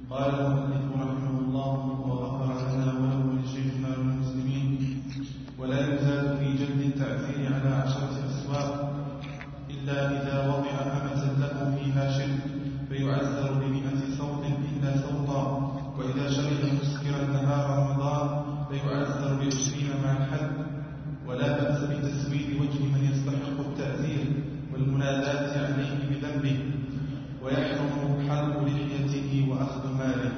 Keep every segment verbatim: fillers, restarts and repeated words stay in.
قال المؤلف رحمه الله وغفر لنا وله ولشيخنا والمسلمين. ولا يزال في جلد التأثير على عشرة أسواق إلا إذا وضع أمة له فيها شرك فيعزر بمئة صوت إلا صوتا، وإذا شرب مسكرا نهار رمضان فيعزر بعشرين مع الحد. ولا بأس بتسويد وجه من يستحق التأثير والمناداة عليه بذنبه، ويحرم حلق لحيته وأخذ ماله.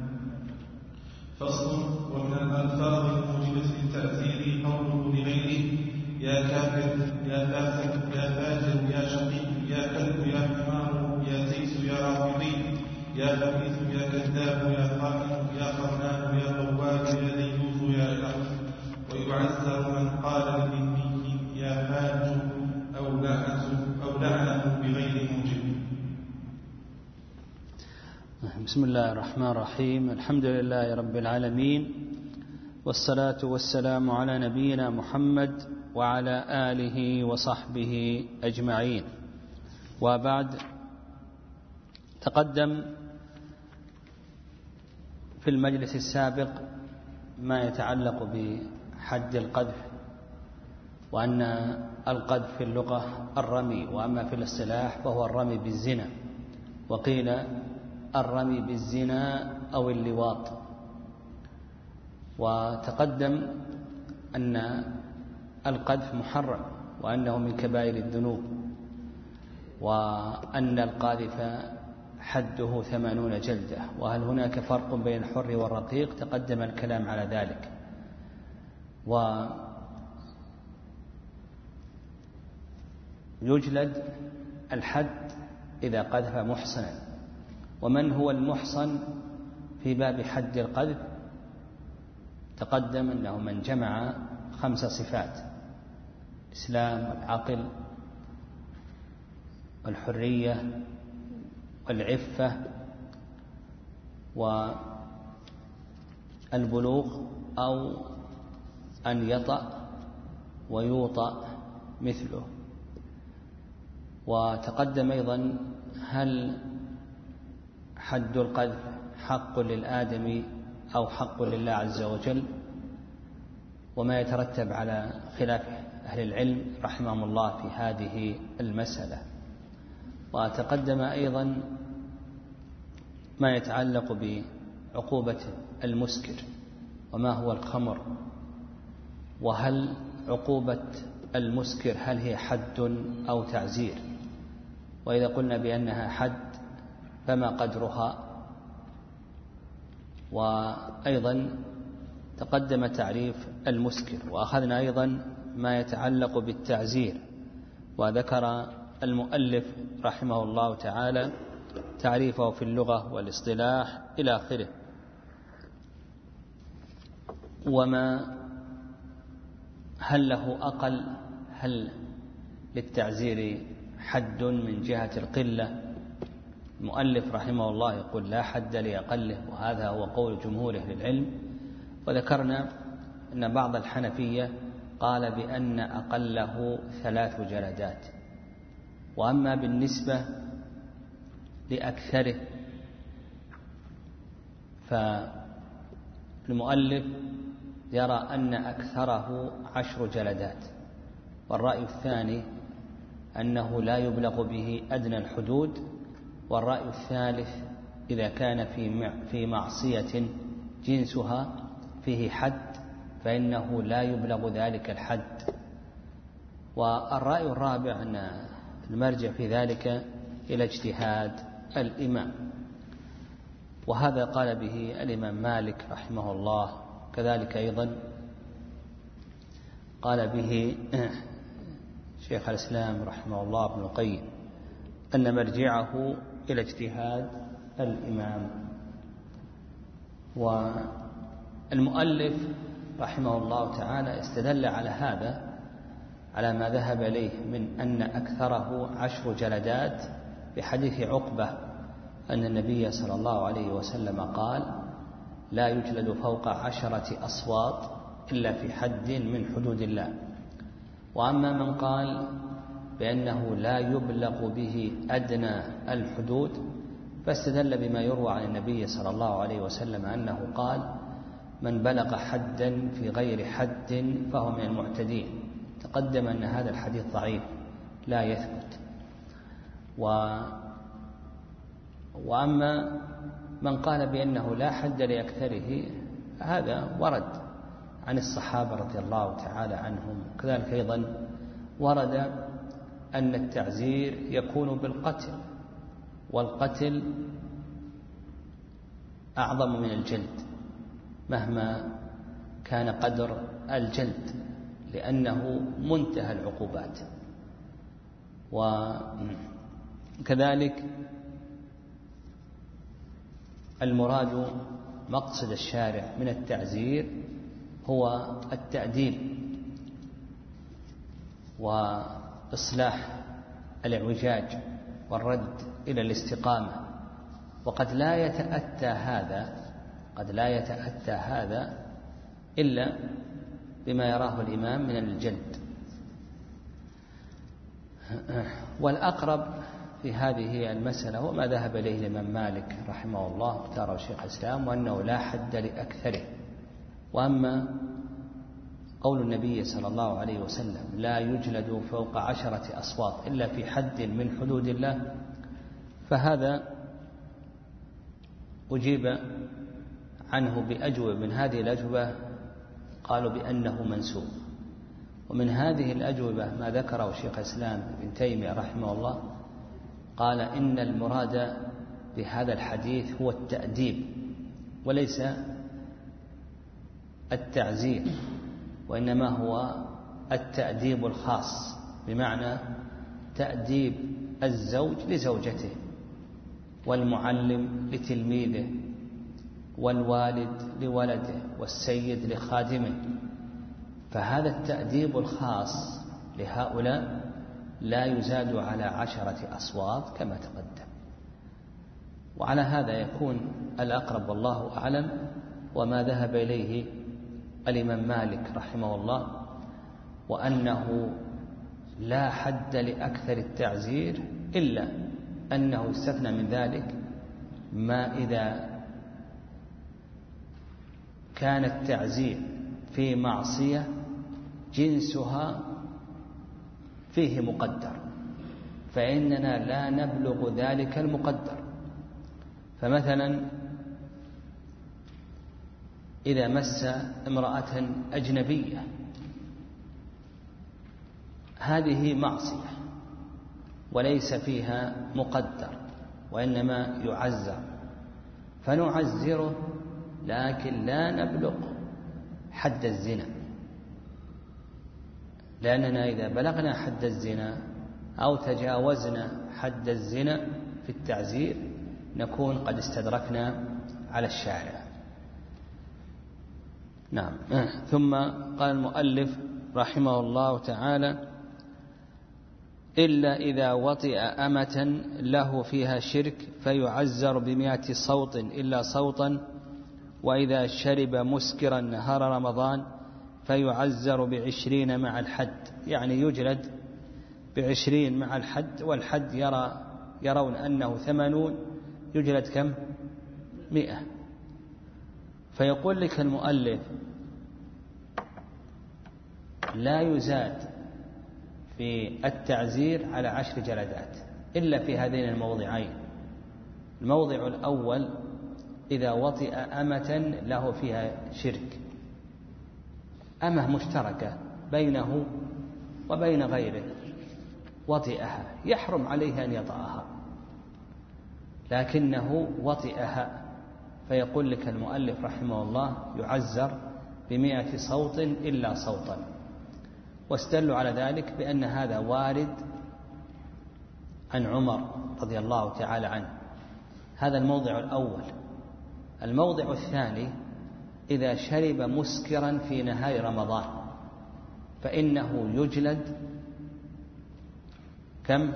فصل. ومن الألفاظ الموجبة للتأثير قوله لغيره يا كافر يا فاسق يا فاجر يا شقي يا كلب يا حمار يا تيس يا رافضي يا خبيث يا كذاب يا خائن يا خنان يا غواب يا ديوث يا إله. ويعزر من قال لذنبه يا فاج أو لعنه أو لعنه بغير موجب. بسم الله الرحمن الرحيم. الحمد لله رب العالمين، والصلاة والسلام على نبينا محمد وعلى آله وصحبه أجمعين. وبعد، تقدم في المجلس السابق ما يتعلق بحد القذف، وأن القذف في اللغة الرمي، وأما في الاصطلاح فهو الرمي بالزنا، وقيل الرمي بالزنا أو اللواط. وتقدم أن القذف محرم، وأنه من كبائر الذنوب، وأن القاذف حده ثمانون جلدة. وهل هناك فرق بين الحر والرقيق؟ تقدم الكلام على ذلك. ويجلد الحد إذا قذف محصنا. ومن هو المحصن في باب حد القذف؟ تقدم أنه من جمع خمس صفات: الإسلام والعقل والحرية والعفة والبلوغ، أو أن يطأ ويوطأ مثله. وتقدم أيضا هل حد القذف حق للآدمي أو حق لله عز وجل، وما يترتب على خلاف أهل العلم رحمهم الله في هذه المسألة. وتقدم أيضا ما يتعلق بعقوبة المسكر، وما هو الخمر، وهل عقوبة المسكر هل هي حد أو تعزير، وإذا قلنا بأنها حد فما قدرها. وأيضا تقدم تعريف المسكر، وأخذنا أيضا ما يتعلق بالتعزير، وذكر المؤلف رحمه الله تعالى تعريفه في اللغة والاصطلاح إلى آخره. وما هل له أقل، هل للتعزير حد من جهة القلة؟ المؤلف رحمه الله يقول لا حد لأقله، وهذا هو قول جمهور أهل العلم. وذكرنا أن بعض الحنفية قال بأن أقله ثلاث جلدات. وأما بالنسبة لأكثره فالمؤلف يرى أن أكثره عشر جلدات. والرأي الثاني أنه لا يبلغ به أدنى الحدود. والرأي الثالث إذا كان في معصية جنسها فيه حد فإنه لا يبلغ ذلك الحد. والرأي الرابع أن المرجع في ذلك إلى اجتهاد الإمام، وهذا قال به الإمام مالك رحمه الله. كذلك أيضا قال به شيخ الإسلام رحمه الله ابن القيم، أن مرجعه إلى اجتهاد الإمام. والمؤلف رحمه الله تعالى استدل على هذا على ما ذهب إليه من أن أكثره عشر جلدات بحديث عقبة أن النبي صلى الله عليه وسلم قال لا يجلد فوق عشرة أصوات إلا في حد من حدود الله. وأما من قال بأنه لا يبلغ به أدنى الحدود فاستدل بما يروى عن النبي صلى الله عليه وسلم أنه قال: من بلغ حدا في غير حد فهو من المعتدين. تقدم أن هذا الحديث ضعيف لا يثبت. و... وأما من قال بأنه لا حد لأكثره هذا ورد عن الصحابة رضي الله تعالى عنهم. كذلك أيضا ورد أن التعزير يكون بالقتل، والقتل أعظم من الجلد مهما كان قدر الجلد، لأنه منتهى العقوبات. وكذلك المراد مقصد الشارع من التعزير هو التأديب وإصلاح الاعوجاج والرد إلى الاستقامة. وقد لا يتأتى هذا قد لا يتأتى هذا إلا بما يراه الإمام من الجلد. والأقرب في هذه المسألة وما ذهب إليه الإمام مالك رحمه الله اختاره شيخ الإسلام، وأنه لا حد لأكثره. وأما قول النبي صلى الله عليه وسلم: لا يجلد فوق عشرة أصوات إلا في حد من حدود الله، فهذا أجيب عنه بأجوبة. من هذه الأجوبة قالوا بأنه منسوخ، ومن هذه الأجوبة ما ذكره شيخ الإسلام ابن تيمية رحمه الله، قال إن المراد بهذا الحديث هو التأديب وليس التعزير، وإنما هو التأديب الخاص، بمعنى تأديب الزوج لزوجته، والمعلم لتلميذه، والوالد لولده، والسيد لخادمه. فهذا التأديب الخاص لهؤلاء لا يزاد على عشرة أصوات كما تقدم. وعلى هذا يكون الأقرب والله أعلم وما ذهب إليه الإمام مالك رحمه الله، وأنه لا حد لأكثر التعزير، إلا أنه استثنى من ذلك ما إذا كان التعزير في معصية جنسها فيه مقدر، فإننا لا نبلغ ذلك المقدر. فمثلا إذا مس امرأة أجنبية، هذه معصية وليس فيها مقدر، وإنما يعزر، فنعزره، لكن لا نبلغ حد الزنا، لأننا إذا بلغنا حد الزنا أو تجاوزنا حد الزنا في التعزير نكون قد استدركنا على الشارع. نعم. ثم قال المؤلف رحمه الله تعالى: إلا إذا وطئ أمة له فيها شرك فيعزر بمئة صوت إلا صوتا، وإذا شرب مسكرا نهار رمضان فيعزر بعشرين مع الحد، يعني يجلد بعشرين مع الحد، والحد يرى يرون أنه ثمانون، يجلد كم؟ مئة. فيقول لك المؤلف: لا يزاد في التعزير على عشر جلدات إلا في هذين الموضعين. الموضع الأول إذا وطئ أمة له فيها شرك، أمة مشتركة بينه وبين غيره، وطئها، يحرم عليه أن يطأها، لكنه وطئها، فيقول لك المؤلف رحمه الله: يعزر بمئة صوت إلا صوتا. واستدلوا على ذلك بأن هذا وارد عن عمر رضي الله تعالى عنه. هذا الموضع الأول. الموضع الثاني: إذا شرب مسكرا في نهار رمضان فإنه يجلد كم؟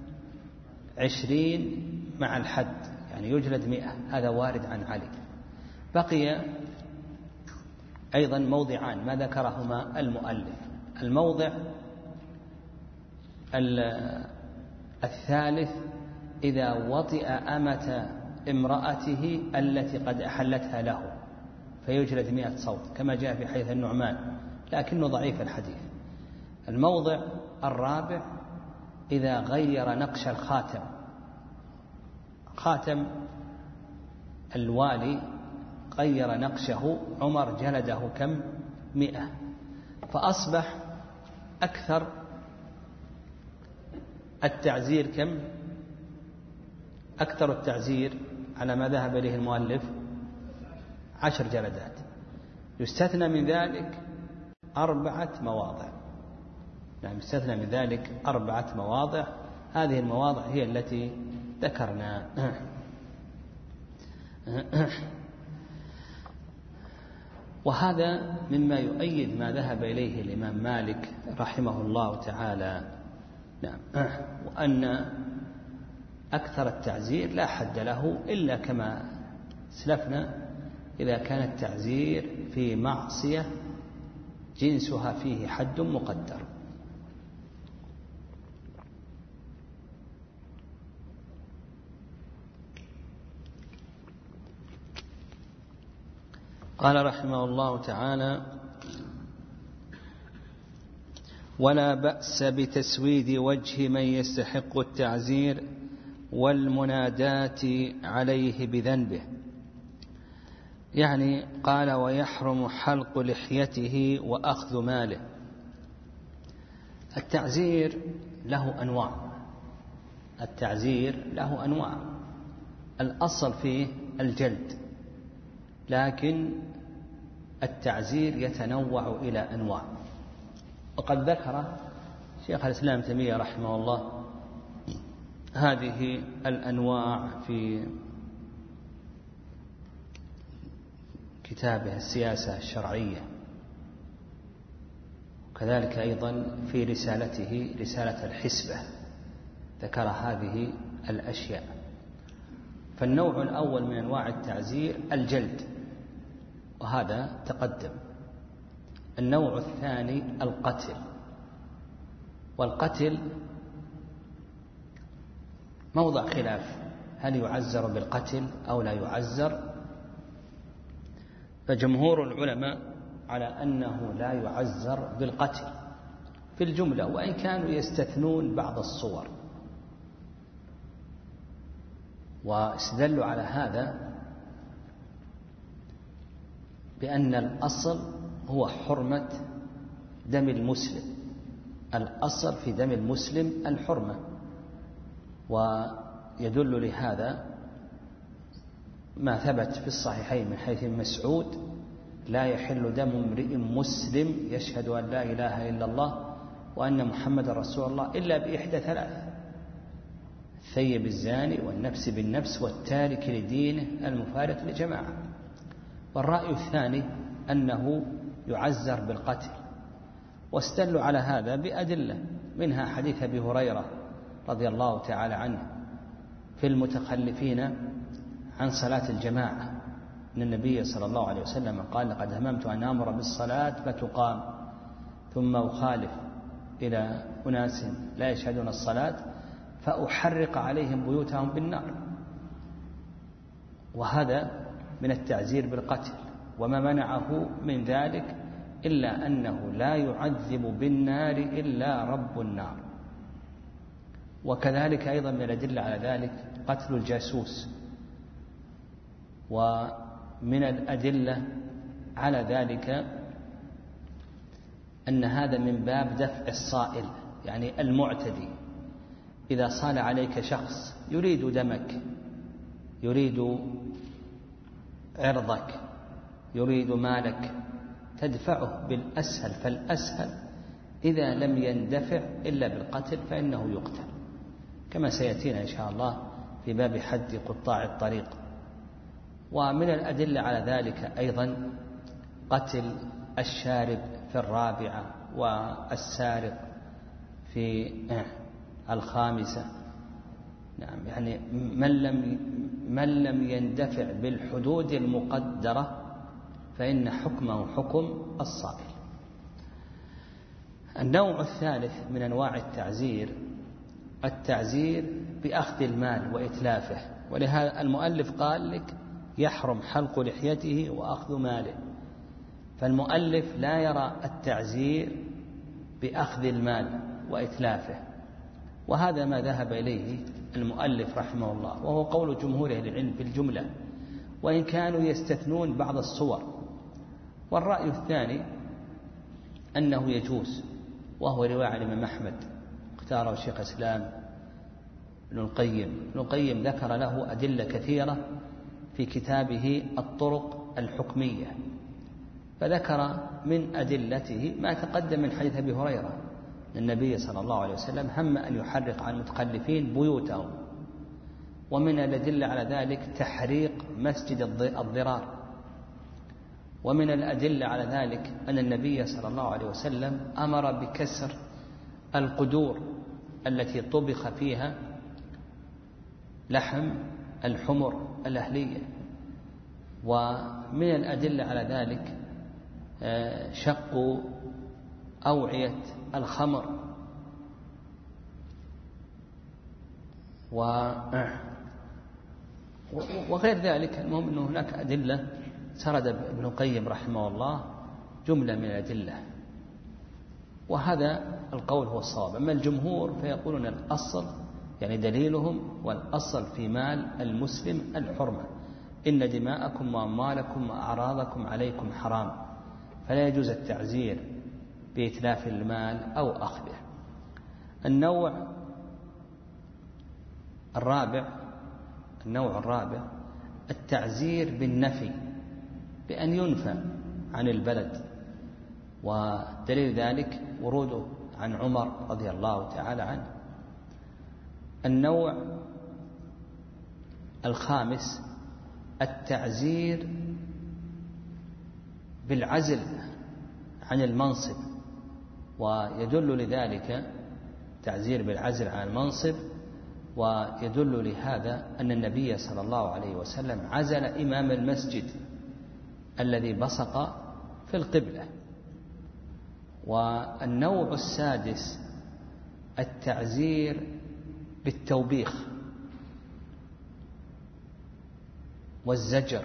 عشرين مع الحد، يعني يجلد مئة. هذا وارد عن علي. بقي أيضا موضعان ما ذكرهما المؤلف. الموضع الثالث إذا وطئ أمة امرأته التي قد أحلتها له فيجلد مئة صوت كما جاء في حديث النعمان، لكنه ضعيف الحديث. الموضع الرابع إذا غير نقش الخاتم، خاتم الوالي غير نقشه عمر جلده كم؟ مئة، فأصبح أكثر التعزير كم؟ أكثر التعزير على ما ذهب إليه المؤلف عشر جلدات، يستثنى من ذلك أربعة مواضع. نعم، يستثنى من ذلك أربعة مواضع، هذه المواضع هي التي ذكرنا. وهذا مما يؤيد ما ذهب إليه الإمام مالك رحمه الله تعالى. نعم، وأن أكثر التعزير لا حد له إلا كما سلفنا إذا كان التعزير في معصية جنسها فيه حد مقدر. قال رحمه الله تعالى: ولا بأس بتسويد وجه من يستحق التعزير والمنادات عليه بذنبه. يعني قال: ويحرم حلق لحيته وأخذ ماله. التعزير له أنواع، التعزير له أنواع، الأصل فيه الجلد، لكن التعزير يتنوع إلى أنواع. وقد ذكر شيخ الإسلام تيمية رحمه الله هذه الأنواع في كتابه السياسة الشرعية، وكذلك أيضا في رسالته رسالة الحسبة ذكر هذه الأشياء. فالنوع الأول من أنواع التعزير الجلد، وهذا تقدم. النوع الثاني القتل، والقتل موضع خلاف، هل يعزر بالقتل أو لا يعزر؟ فجمهور العلماء على أنه لا يعزر بالقتل في الجملة، وإن كانوا يستثنون بعض الصور، واستدلوا على هذا بأن الأصل هو حرمة دم المسلم، الأصل في دم المسلم الحرمة. ويدل لهذا ما ثبت في الصحيحين من حديث مسعود: لا يحل دم امرئ مسلم يشهد أن لا إله إلا الله وأن محمد رسول الله إلا بإحدى ثلاث: الثيب الزاني، والنفس بالنفس، والتارك لدينه، المفارق لجماعة. والرأي الثاني أنه يعزر بالقتل، واستدلوا على هذا بأدلة، منها حديث أبي هريرة رضي الله تعالى عنه في المتخلفين عن صلاة الجماعة، أن النبي صلى الله عليه وسلم قال: لقد هممت أن أمر بالصلاة فتقام ثم أخالف إلى أناس لا يشهدون الصلاة فأحرق عليهم بيوتهم بالنار. وهذا من التعزير بالقتل، وما منعه من ذلك إلا أنه لا يعذب بالنار إلا رب النار. وكذلك أيضا من الأدلة على ذلك قتل الجاسوس. ومن الأدلة على ذلك أن هذا من باب دفع الصائل، يعني المعتدي. إذا صال عليك شخص يريد دمك، يريد عرضك، يريد مالك، تدفعه بالأسهل فالأسهل، إذا لم يندفع إلا بالقتل فإنه يقتل، كما سيأتينا إن شاء الله في باب حد قطاع الطريق. ومن الأدلة على ذلك أيضا قتل الشارب في الرابعة، والسارق في الخامسة. نعم، يعني من لم من لم يندفع بالحدود المقدرة فإن حكمه حكم الصائل. النوع الثالث من أنواع التعزير التعزير بأخذ المال وإتلافه، ولهذا المؤلف قال لك يحرم حلق لحيته وأخذ ماله. فالمؤلف لا يرى التعزير بأخذ المال وإتلافه، وهذا ما ذهب إليه المؤلف رحمه الله، وهو قول جمهور أهل العلم بالجملة، وإن كانوا يستثنون بعض الصور. والرأي الثاني أنه يجوز، وهو رواية عن الإمام أحمد اختاره شيخ الإسلام ابن القيم. ابن القيم ذكر له أدلة كثيرة في كتابه الطرق الحكمية، فذكر من أدلته ما تقدم من حديث أبي هريرة النبي صلى الله عليه وسلم هم أن يحرق عن المتخلفين بيوتهم، ومن الأدلة على ذلك تحريق مسجد الضرار، ومن الأدلة على ذلك أن النبي صلى الله عليه وسلم أمر بكسر القدور التي طبخ فيها لحم الحمر الأهلية. ومن الأدلة على ذلك شق أوعية الخمر وغير ذلك. المهم أن هناك أدلة سرد ابن القيم رحمه الله جملة من الأدلة، وهذا القول هو الصواب. أما الجمهور فيقولون الأصل يعني دليلهم والأصل في مال المسلم الحرمة، إن دماءكم وأموالكم وأعراضكم عليكم حرام، فلا يجوز التعزير بإتلاف المال أو أخذه. النوع الرابع النوع الرابع التعزير بالنفي، بأن ينفى عن البلد، ودليل ذلك وروده عن عمر رضي الله تعالى عنه. النوع الخامس التعزير بالعزل عن المنصب، ويدل لذلك تعزير بالعزل عن المنصب، ويدل لهذا أن النبي صلى الله عليه وسلم عزل إمام المسجد الذي بصق في القبلة. والنوع السادس التعزير بالتوبيخ والزجر،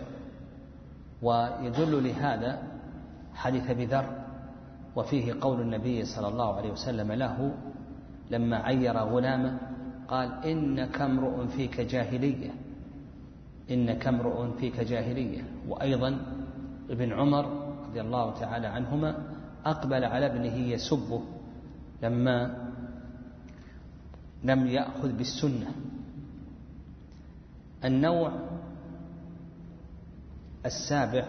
ويدل لهذا حديث أبي ذر، وفيه قول النبي صلى الله عليه وسلم له لما عير غلامه قال إنك امرؤ فيك جاهلية إنك امرؤ فيك جاهلية. وأيضا ابن عمر رضي الله تعالى عنهما أقبل على ابنه يسبه لما لم يأخذ بالسنة. النوع السابع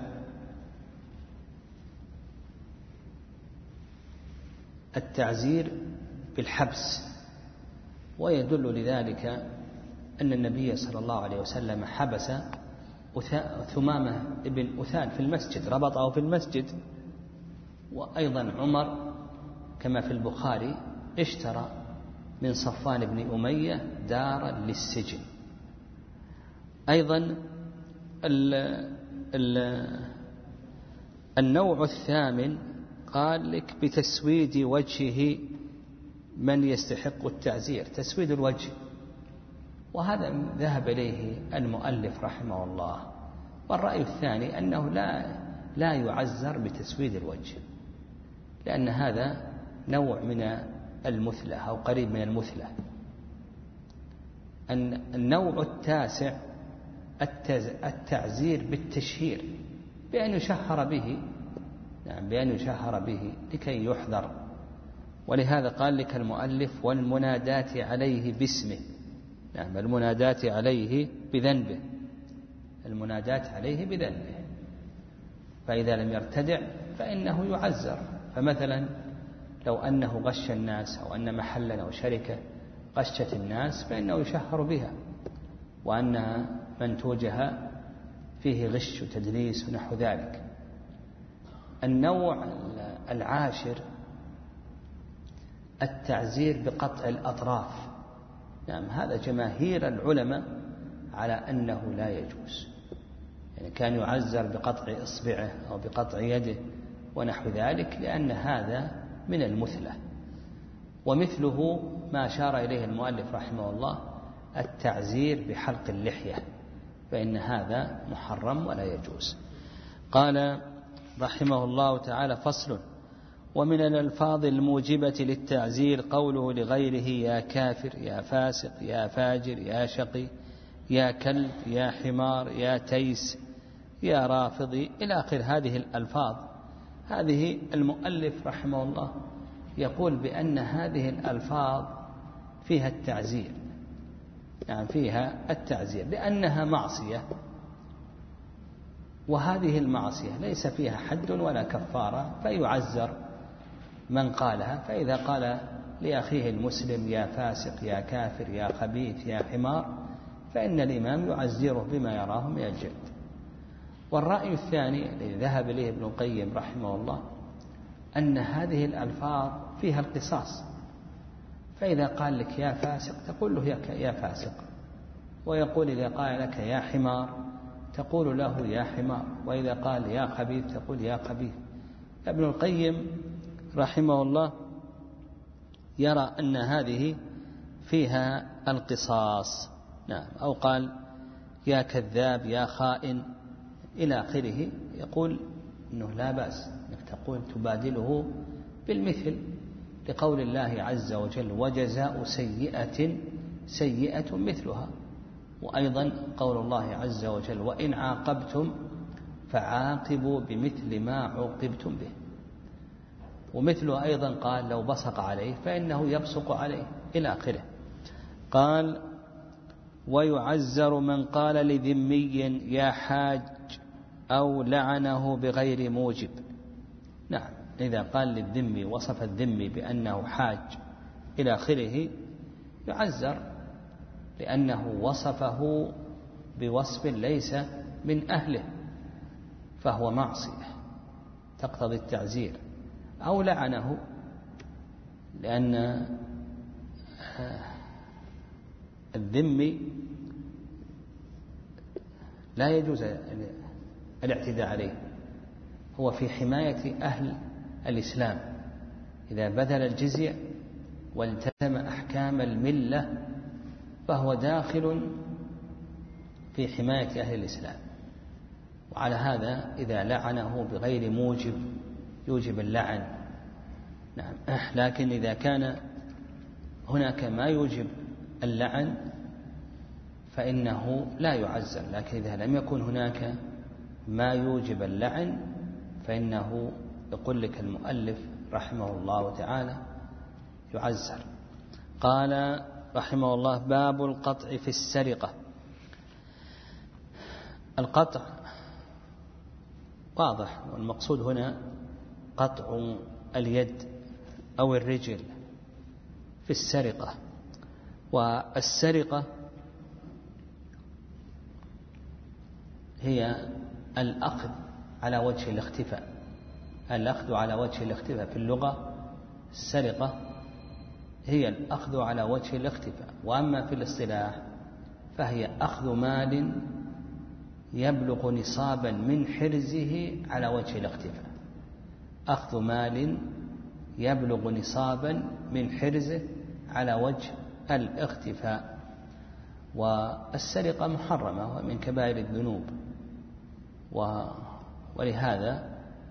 التعزير بالحبس، ويدل لذلك أن النبي صلى الله عليه وسلم حبس ثمامة ابن أثال في المسجد، ربطه في المسجد. وأيضا عمر كما في البخاري اشترى من صفوان بن أمية دارا للسجن. أيضا ال ال النوع الثامن قال لك بتسويد وجهه من يستحق التعزير، تسويد الوجه، وهذا ذهب إليه المؤلف رحمه الله. والرأي الثاني أنه لا لا يعزر بتسويد الوجه، لأن هذا نوع من المثلة أو قريب من المثلة. النوع التاسع التعزير بالتشهير، بأن يشهر به يعني بأن يشهر به لكي يحذر. ولهذا قال لك المؤلف والمنادات عليه باسمه، يعني المنادات عليه بذنبه المنادات عليه بذنبه فإذا لم يرتدع فإنه يعزر. فمثلا لو أنه غش الناس أو أن محلا أو شركة غشت الناس فإنه يشهر بها، وأنها منتوجها فيه غش وتدليس ونحو ذلك. النوع العاشر التعزير بقطع الأطراف، نعم هذا جماهير العلماء على أنه لا يجوز، يعني كان يعزر بقطع إصبعه أو بقطع يده ونحو ذلك، لأن هذا من المثلة. ومثله ما أشار إليه المؤلف رحمه الله التعزير بحلق اللحية، فإن هذا محرم ولا يجوز. قال رحمه الله تعالى: فصل: ومن الألفاظ الموجبة للتعزير قوله لغيره يا كافر، يا فاسق، يا فاجر، يا شقي، يا كلب، يا حمار، يا تيس، يا رافضي، إلى آخر هذه الألفاظ. هذه المؤلف رحمه الله يقول بأن هذه الألفاظ فيها التعزير، يعني فيها التعزير لأنها معصية، وهذه المعصية ليس فيها حد ولا كفارة، فيعزر من قالها. فإذا قال لأخيه المسلم يا فاسق، يا كافر، يا خبيث، يا حمار، فإن الإمام يعزره بما يراه من الجلد. والرأي الثاني الذي ذهب إليه ابن القيم رحمه الله أن هذه الألفاظ فيها القصاص، فإذا قال لك يا فاسق تقول له يا فاسق، ويقول إذا قال لك يا حمار تقول له يا حمار، وإذا قال يا خبيث تقول يا خبيث. ابن القيم رحمه الله يرى أن هذه فيها القصاص، نعم، أو قال يا كذاب، يا خائن، إلى آخره، يقول إنه لا بأس أنك تقول تبادله بالمثل، لقول الله عز وجل وجزاء سيئة سيئة مثلها، وأيضا قول الله عز وجل وإن عاقبتم فعاقبوا بمثل ما عوقبتم به، ومثله أيضا قال لو بصق عليه فإنه يبصق عليه، إلى آخره. قال ويعزر من قال لذمي يا حاج أو لعنه بغير موجب. نعم، إذا قال للذمي وصف الذمي بأنه حاج إلى آخره يعزر، لأنه وصفه بوصف ليس من أهله، فهو معصية تقتضي التعزير. أو لعنه، لأن الذمي لا يجوز الاعتداء عليه، هو في حماية أهل الإسلام، إذا بذل الجزية والتزم أحكام الملة فهو داخل في حماية أهل الإسلام. وعلى هذا إذا لعنه بغير موجب يوجب اللعن، نعم. لكن إذا كان هناك ما يوجب اللعن فإنه لا يعزر، لكن إذا لم يكن هناك ما يوجب اللعن فإنه يقول لك المؤلف رحمه الله تعالى يعزر. قال رحمه الله باب القطع في السرقة. القطع واضح، والمقصود هنا قطع اليد أو الرجل في السرقة. والسرقة هي الأخذ على وجه الاختفاء، الأخذ على وجه الاختفاء في اللغة. السرقة هي الأخذ على وجه الاختفاء، وأما في الاصطلاح فهي أخذ مال يبلغ نصابا من حرزه على وجه الاختفاء، أخذ مال يبلغ نصابا من حرزه على وجه الاختفاء. والسرقة محرمة ومن كبائر الذنوب، ولهذا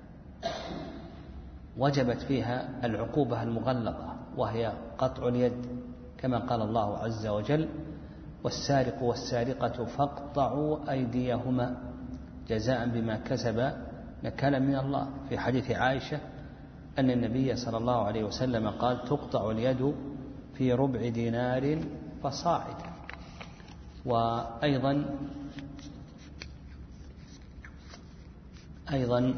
وجبت فيها العقوبة المغلظة وهي قطع اليد، كما قال الله عز وجل والسارق والسارقة فاقطعوا أيديهما جزاء بما كسب نكالا من الله. في حديث عائشة أن النبي صلى الله عليه وسلم قال تقطع اليد في ربع دينار فصاعد. وأيضا أيضا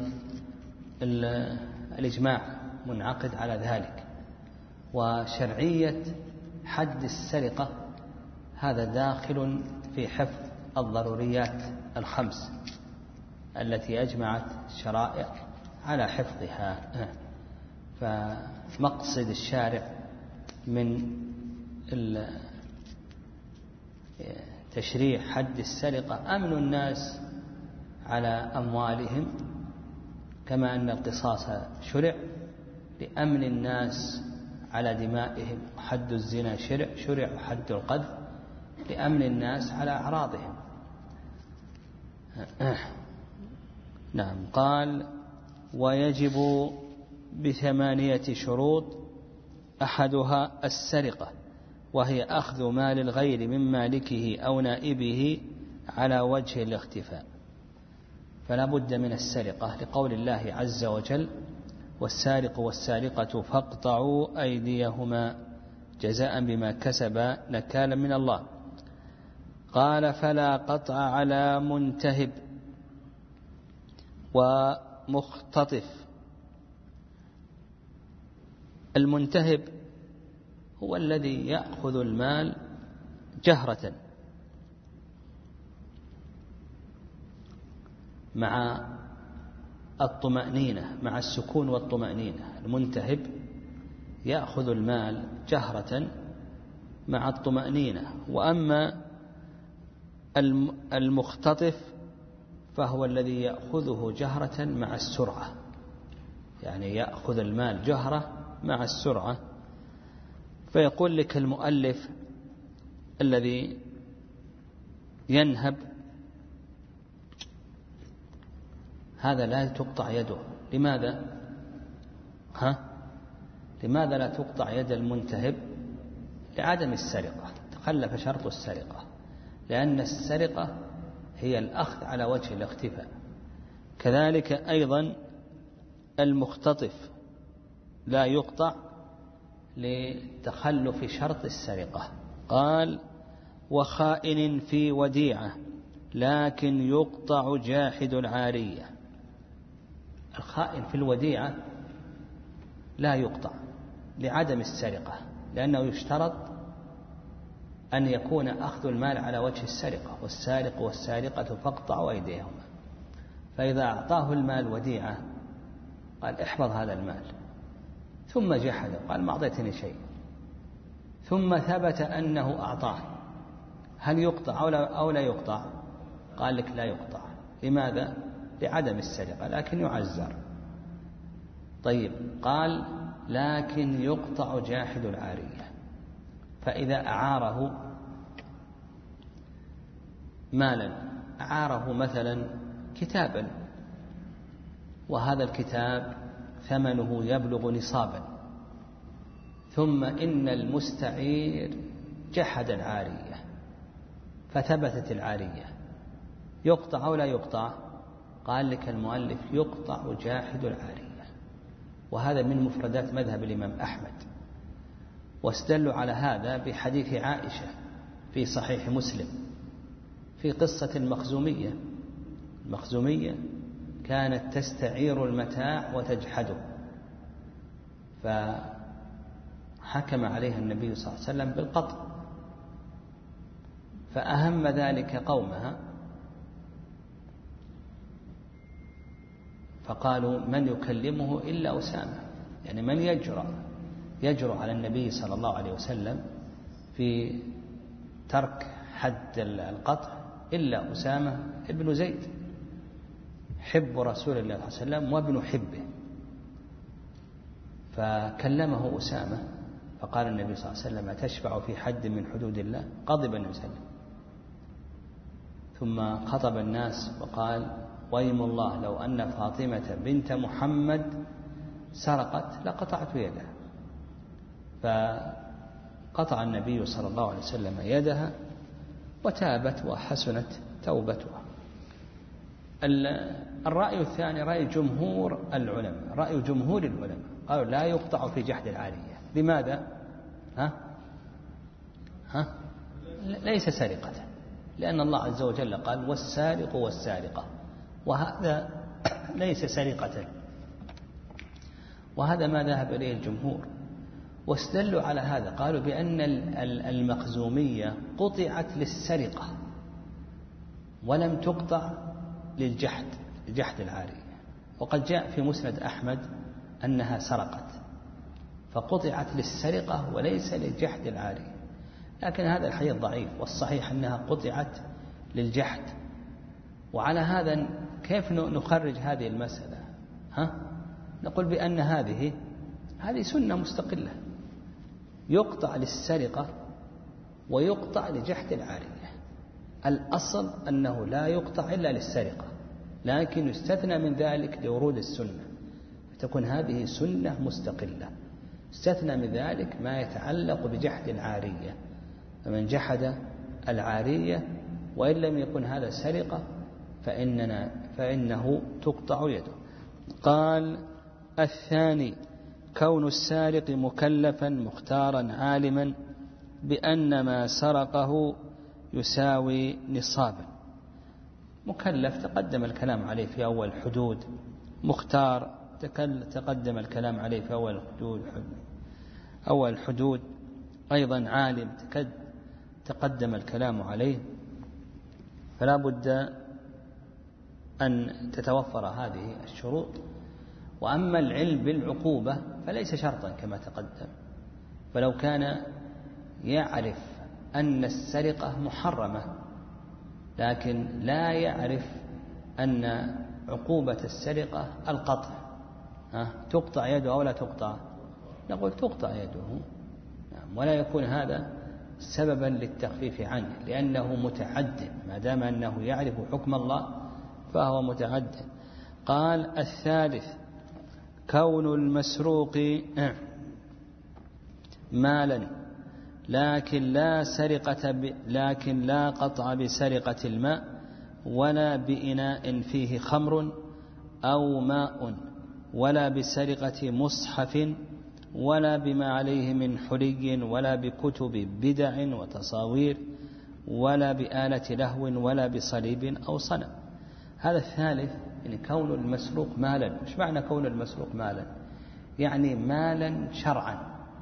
الإجماع منعقد على ذلك. وشرعية حد السرقة هذا داخل في حفظ الضروريات الخمس التي أجمعت الشرائع على حفظها. فمقصد الشارع من تشريع حد السرقة أمن الناس على أموالهم، كما أن القصاص شرع لأمن الناس على دمائهم، وحد الزنا شرع شرع وحد القذف لأمن الناس على أعراضهم. نعم. قال ويجب بثمانية شروط، أحدها السرقة، وهي أخذ مال الغير من مالكه أو نائبه على وجه الاختفاء، فلا بد من السرقة لقول الله عز وجل والسارق والسارقة فاقطعوا أيديهما جزاء بما كسبا نكالا من الله. قال فلا قطع على منتهب ومختطف. المنتهب هو الذي يأخذ المال جهرة مع الطمأنينة، مع السكون والطمأنينة. المنتهب يأخذ المال جهرة مع الطمأنينة. وأما المختطف فهو الذي يأخذه جهرة مع السرعة، يعني يأخذ المال جهرة مع السرعة. فيقول لك المؤلف الذي ينهب هذا لا تقطع يده. لماذا؟ ها؟ لماذا لا تقطع يد المنتهب؟ لعدم السرقة، تخلف شرط السرقة، لأن السرقة هي الأخذ على وجه الاختفاء. كذلك أيضا المختطف لا يقطع لتخلف شرط السرقة. قال وخائن في وديعة لكن يقطع جاحد العارية. الخائن في الوديعة لا يقطع لعدم السرقة، لأنه يشترط أن يكون أخذ المال على وجه السرقة، والسارق والسارقة فاقطعوا أيديهما. فإذا أعطاه المال وديعة قال احفظ هذا المال، ثم جحده قال ما أعطيتني شيء، ثم ثبت أنه أعطاه، هل يقطع أو لا يقطع؟ قال لك لا يقطع. لماذا؟ لعدم السرقة، لكن يعزر. طيب قال لكن يقطع جاحد العارية. فإذا أعاره مالا، أعاره مثلا كتابا، وهذا الكتاب ثمنه يبلغ نصابا، ثم إن المستعير جحد العارية فثبتت العارية، يقطع أو لا يقطع؟ قال لك المؤلف يقطع جاحد العارية. وهذا من مفردات مذهب الإمام أحمد. واستدلوا على هذا بحديث عائشة في صحيح مسلم في قصة المخزومية. المخزومية كانت تستعير المتاع وتجحده، فحكم عليها النبي صلى الله عليه وسلم بالقطع، فأهم ذلك قومها، فقالوا من يكلمه إلا أسامة، يعني من يجرؤ يجرؤ على النبي صلى الله عليه وسلم في ترك حد القطع إلا أسامة ابن زيد حب رسول الله صلى الله عليه وسلم وابن حبه. فكلمه أسامة فقال النبي صلى الله عليه وسلم أتشفع في حد من حدود الله؟ غضب النبي صلى الله عليه وسلم، ثم خطب الناس وقال ويم الله لو أن فاطمة بنت محمد سرقت لقطعت يدها. فقطع النبي صلى الله عليه وسلم يدها وتابت وحسنت توبتها. الرأي الثاني رأي جمهور العلماء، رأي جمهور العلماء قالوا لا يقطع في جحد العارية. لماذا؟ ها؟ ها؟ ليس سرقة، لأن الله عز وجل قال والسارق والسارقة، وهذا ليس سرقة، وهذا ما ذهب إليه الجمهور. واستدلوا على هذا قالوا بأن المخزومية قطعت للسرقة ولم تقطع للجحد، جحد العارية. وقد جاء في مسند أحمد أنها سرقت فقطعت للسرقة وليس للجحد العارية، لكن هذا الحديث ضعيف، والصحيح أنها قطعت للجحد. وعلى هذا كيف نخرج هذه المسألة؟ ها؟ نقول بأن هذه هذه سنة مستقلة، يقطع للسرقة ويقطع لجحد العارية. الأصل أنه لا يقطع إلا للسرقة، لكن يستثنى من ذلك لورود السنة، فتكون هذه سنة مستقلة. استثنى من ذلك ما يتعلق بجحد العارية، فمن جحد العارية وإن لم يكن هذا سرقة فإننا فإنه تقطع يده. قال: الثاني كون السارق مكلفا مختارا عالما بأن ما سرقه يساوي نصابا. مكلف تقدم الكلام عليه في أول حدود، مختار تقدم الكلام عليه في أول حدود أول حدود أيضا عالم تقدم الكلام عليه. فلا بد أن تتوفر هذه الشروط. وأما العلم بالعقوبة فليس شرطا كما تقدم، فلو كان يعرف أن السرقة محرمة لكن لا يعرف أن عقوبة السرقة القطع، ها تقطع يده أو لا تقطع؟ نقول تقطع يده، ولا يكون هذا سببا للتخفيف عنه، لأنه متعد، ما دام أنه يعرف حكم الله فهو متعد. قال: الثالث كون المسروق مالا لكن لا سرقة ب... لكن لا قطع بسرقة الماء ولا بإناء فيه خمر أو ماء ولا بسرقة مصحف ولا بما عليه من حلي ولا بكتب بدع وتصاوير ولا بآلة لهو ولا بصليب أو صنم. هذا الثالث يعني كون المسروق مالا. مش معنى كون المسروق مالا؟ يعني مالا شرعا،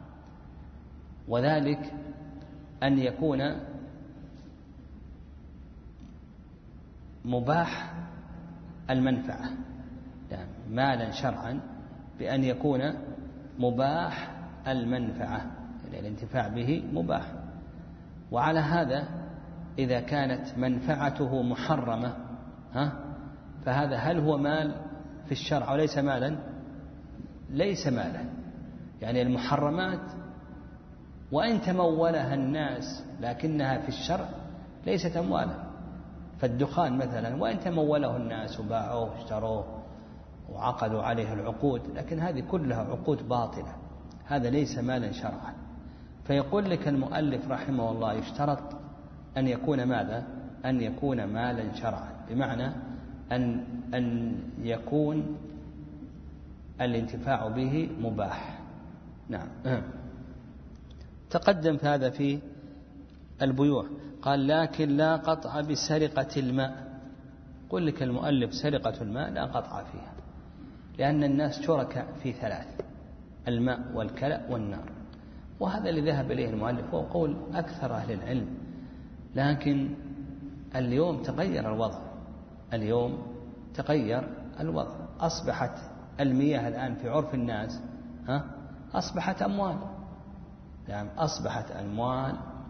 وذلك أن يكون مباح المنفعة، يعني مالا شرعا بأن يكون مباح المنفعة، يعني الانتفاع به مباح. وعلى هذا إذا كانت منفعته محرمة ها فهذا هل هو مال في الشرع وليس مالا؟ ليس مالا. يعني المحرمات وإن تمولها الناس لكنها في الشرع ليست أموالا. فالدخان مثلا وإن تموله الناس وباعوه واشتروه وعقدوا عليه العقود، لكن هذه كلها عقود باطلة، هذا ليس مالا شرعا. فيقول لك المؤلف رحمه الله يشترط أن يكون ماذا؟ أن يكون مالا شرعا، بمعنى أن أن يكون الانتفاع به مباح. نعم. تقدم في هذا في البيوع. قال: لكن لا قطع بسرقة الماء. قل لك المؤلف سرقة الماء لا قطع فيها، لأن الناس شركاء في ثلاث: الماء والكلأ والنار. وهذا اللي ذهب إليه المؤلف هو قول أكثر أهل العلم. لكن اليوم تغير الوضع، اليوم تغير الوضع، أصبحت المياه الآن في عرف الناس ها أصبحت أموال، يعني أصبحت أموال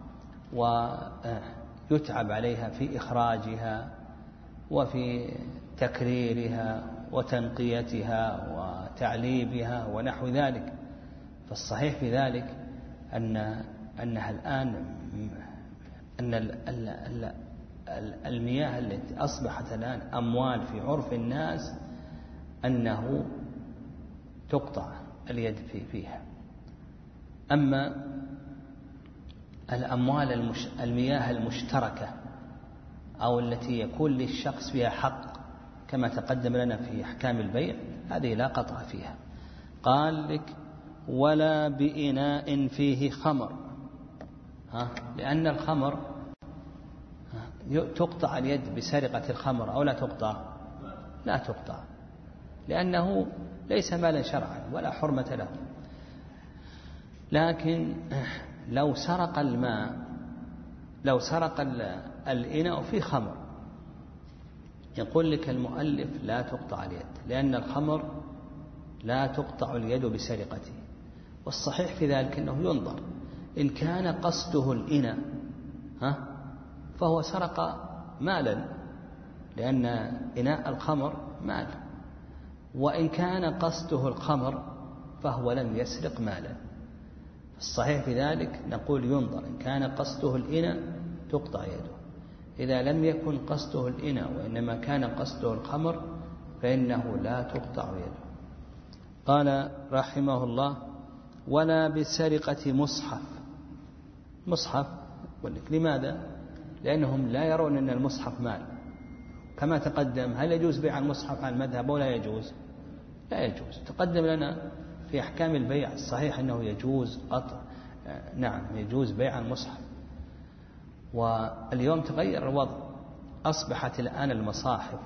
ويتعب عليها في إخراجها وفي تكريرها وتنقيتها وتعليبها ونحو ذلك. فالصحيح في ذلك أن أنها الآن أن المياه التي أصبحت الآن أموال في عرف الناس أنه تقطع اليد فيها. أما الأموال المش... المياه المشتركة أو التي يكون للشخص فيها حق كما تقدم لنا في أحكام البيع، هذه لا قطع فيها. قال لك: ولا بإناء فيه خمر، ها؟ لأن الخمر تقطع اليد بسرقة الخمر أو لا تقطع؟ لا تقطع، لأنه ليس مالا شرعا ولا حرمة له. لكن لو سرق الماء، لو سرق الإناء في خمر، يقول لك المؤلف لا تقطع اليد، لأن الخمر لا تقطع اليد بسرقته. والصحيح في ذلك أنه ينظر، إن كان قصده الإناء ها فهو سرق مالا، لأن إناء الخمر مال، وإن كان قصده الخمر فهو لم يسرق مالا. الصحيح في ذلك نقول ينظر، إن كان قصده الإناء تقطع يده، إذا لم يكن قصده الإناء وإنما كان قصده الخمر فإنه لا تقطع يده. قال رحمه الله: ولا بسرقة مصحف. مصحف لماذا؟ لأنهم لا يرون أن المصحف مال، كما تقدم. هل يجوز بيع المصحف على المذهب ولا يجوز؟ لا يجوز. تقدم لنا في أحكام البيع الصحيح أنه يجوز قطع، نعم يجوز بيع المصحف. واليوم تغير الوضع، أصبحت الآن المصاحف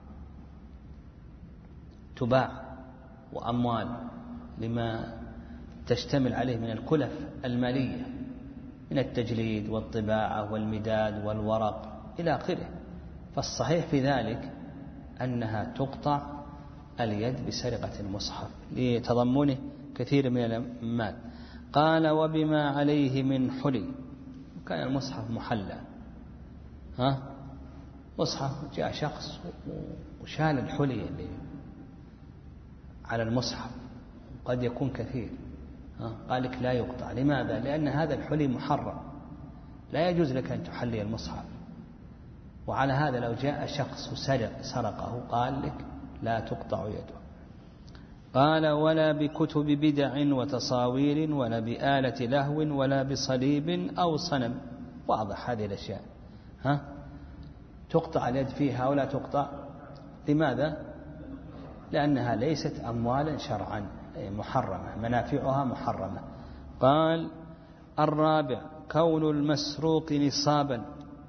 تباع وأموال لما تشتمل عليه من الكلف المالية من التجليد والطباعة والمداد والورق إلى آخره. فالصحيح في ذلك أنها تقطع اليد بسرقة المصحف لتضمنه كثير من المال. قال: وبما عليه من حلي. كان المصحف محلى، ها مصحف جاء شخص وشال الحلي اللي على المصحف، قد يكون كثير، ها قال لك لا يقطع. لماذا؟ لأن هذا الحلي محرم، لا يجوز لك أن تحلي المصحف. وعلى هذا لو جاء شخص وسرق سرقه قال لك لا تقطع يده. قال: ولا بكتب بدع وتصاوير ولا بآلة لهو ولا بصليب أو صنم. واضح هذه الأشياء، ها تقطع اليد فيها ولا تقطع. لماذا؟ لأنها ليست أموالا شرعا محرمة، منافعها محرمة. قال: الرابع: كون المسروق نصابا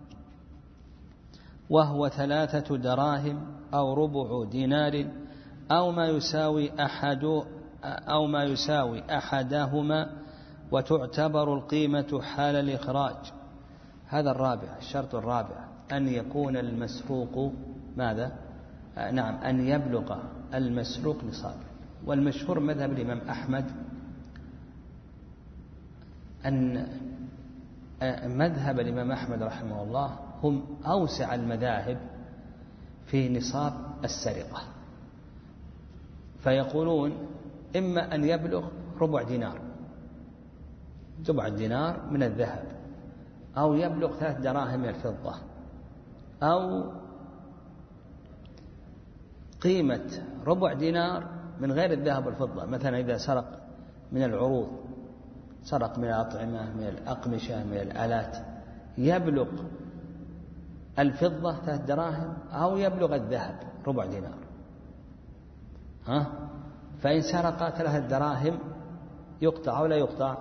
وهو ثلاثة دراهم أو ربع دينار أو ما يساوي أحد أو ما يساوي أحدهما وتعتبر القيمة حال الإخراج. هذا الرابع، الشرط الرابع أن يكون المسروق ماذا؟ نعم أن يبلغ المسروق نصابا. والمشهور مذهب الإمام أحمد أن مذهب الإمام أحمد رحمه الله هم أوسع المذاهب في نصاب السرقة، فيقولون إما أن يبلغ ربع دينار، ربع دينار من الذهب، أو يبلغ ثلاث دراهم من الفضة، أو قيمة ربع دينار من غير الذهب والفضة. مثلا إذا سرق من العروض، سرق من الأطعمة، من الأقمشة، من الآلات، يبلغ الفضة ثلاث دراهم أو يبلغ الذهب ربع دينار، ها؟ فإن سرق ثلاث دراهم يقطع أو لا يقطع؟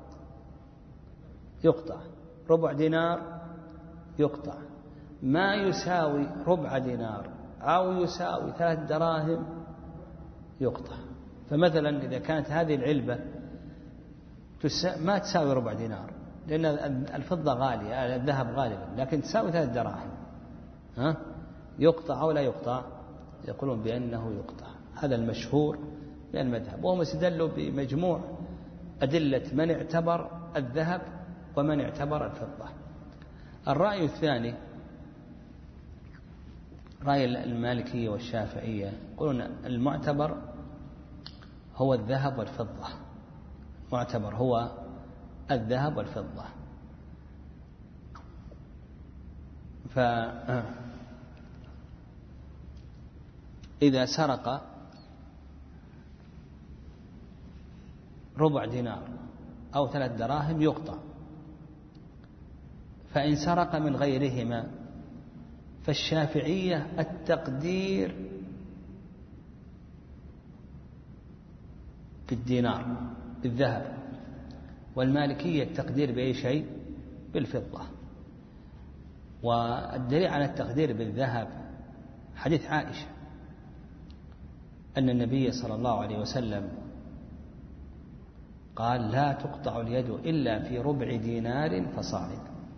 يقطع. ربع دينار يقطع. ما يساوي ربع دينار أو يساوي ثلاث دراهم يقطع. فمثلا إذا كانت هذه العلبة ما تساوي ربع دينار، لأن الفضة غالية، الذهب غالبا، لكن تساوي ثلاث دراهم، ها؟ يقطع أو لا يقطع؟ يقولون بأنه يقطع. هذا المشهور من المذهب، وهم استدلوا بمجموع أدلة من اعتبر الذهب ومن اعتبر الفضة. الرأي الثاني رأي المالكية والشافعية، يقولون المعتبر هو الذهب والفضة، معتبر هو الذهب والفضة. فإذا سرق ربع دينار أو ثلاث دراهم يقطع. فإن سرق من غيرهما فالشافعية التقدير بالدينار بالذهب، والمالكية التقدير بأي شيء؟ بالفضة. والدليل على التقدير بالذهب حديث عائشة أن النبي صلى الله عليه وسلم قال: لا تقطع اليد إلا في ربع دينار فصاعد.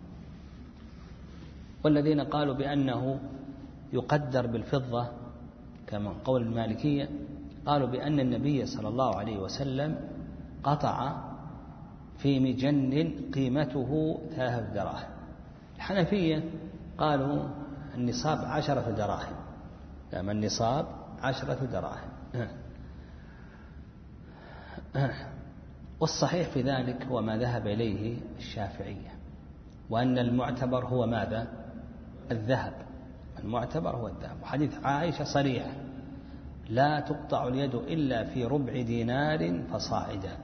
والذين قالوا بأنه يقدر بالفضة كما قول المالكية قالوا بأن النبي صلى الله عليه وسلم قطع في مجن قيمته ثلاث دراهم. الحنفية قالوا النصاب عشرة دراهم، يعني النصاب عشرة دراهم. والصحيح في ذلك هو ما ذهب إليه الشافعية، وأن المعتبر هو ماذا؟ الذهب. المعتبر هو الذهب. وحديث عائشة صريح: لا تقطع اليد إلا في ربع دينار فصاعدا.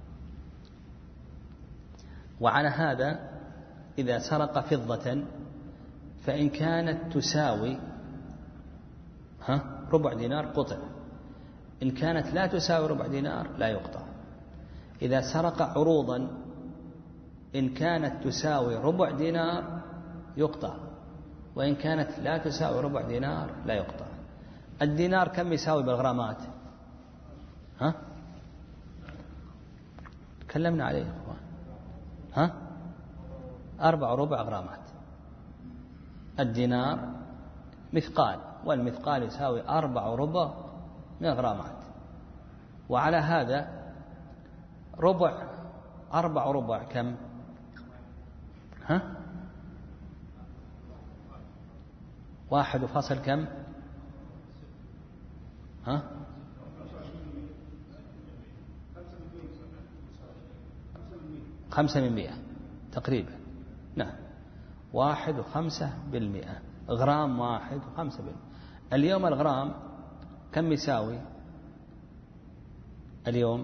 وعلى هذا إذا سرق فضة فإن كانت تساوي ها ربع دينار قطع، إن كانت لا تساوي ربع دينار لا يقطع. إذا سرق عروضا إن كانت تساوي ربع دينار يقطع، وإن كانت لا تساوي ربع دينار لا يقطع. الدينار كم يساوي بالغرامات؟ ها تكلمنا عليه أخوان. ها أربع ربع غرامات. الدينار مثقال، والمثقال يساوي أربع ربع من الغرامات. وعلى هذا ربع أربع ربع كم؟ ها واحد فاصل كم؟ ها خمسة من مئة تقريبا. نعم واحد وخمسة بالمئة. غرام واحد وخمسة بالمئة. اليوم الغرام كم يساوي اليوم؟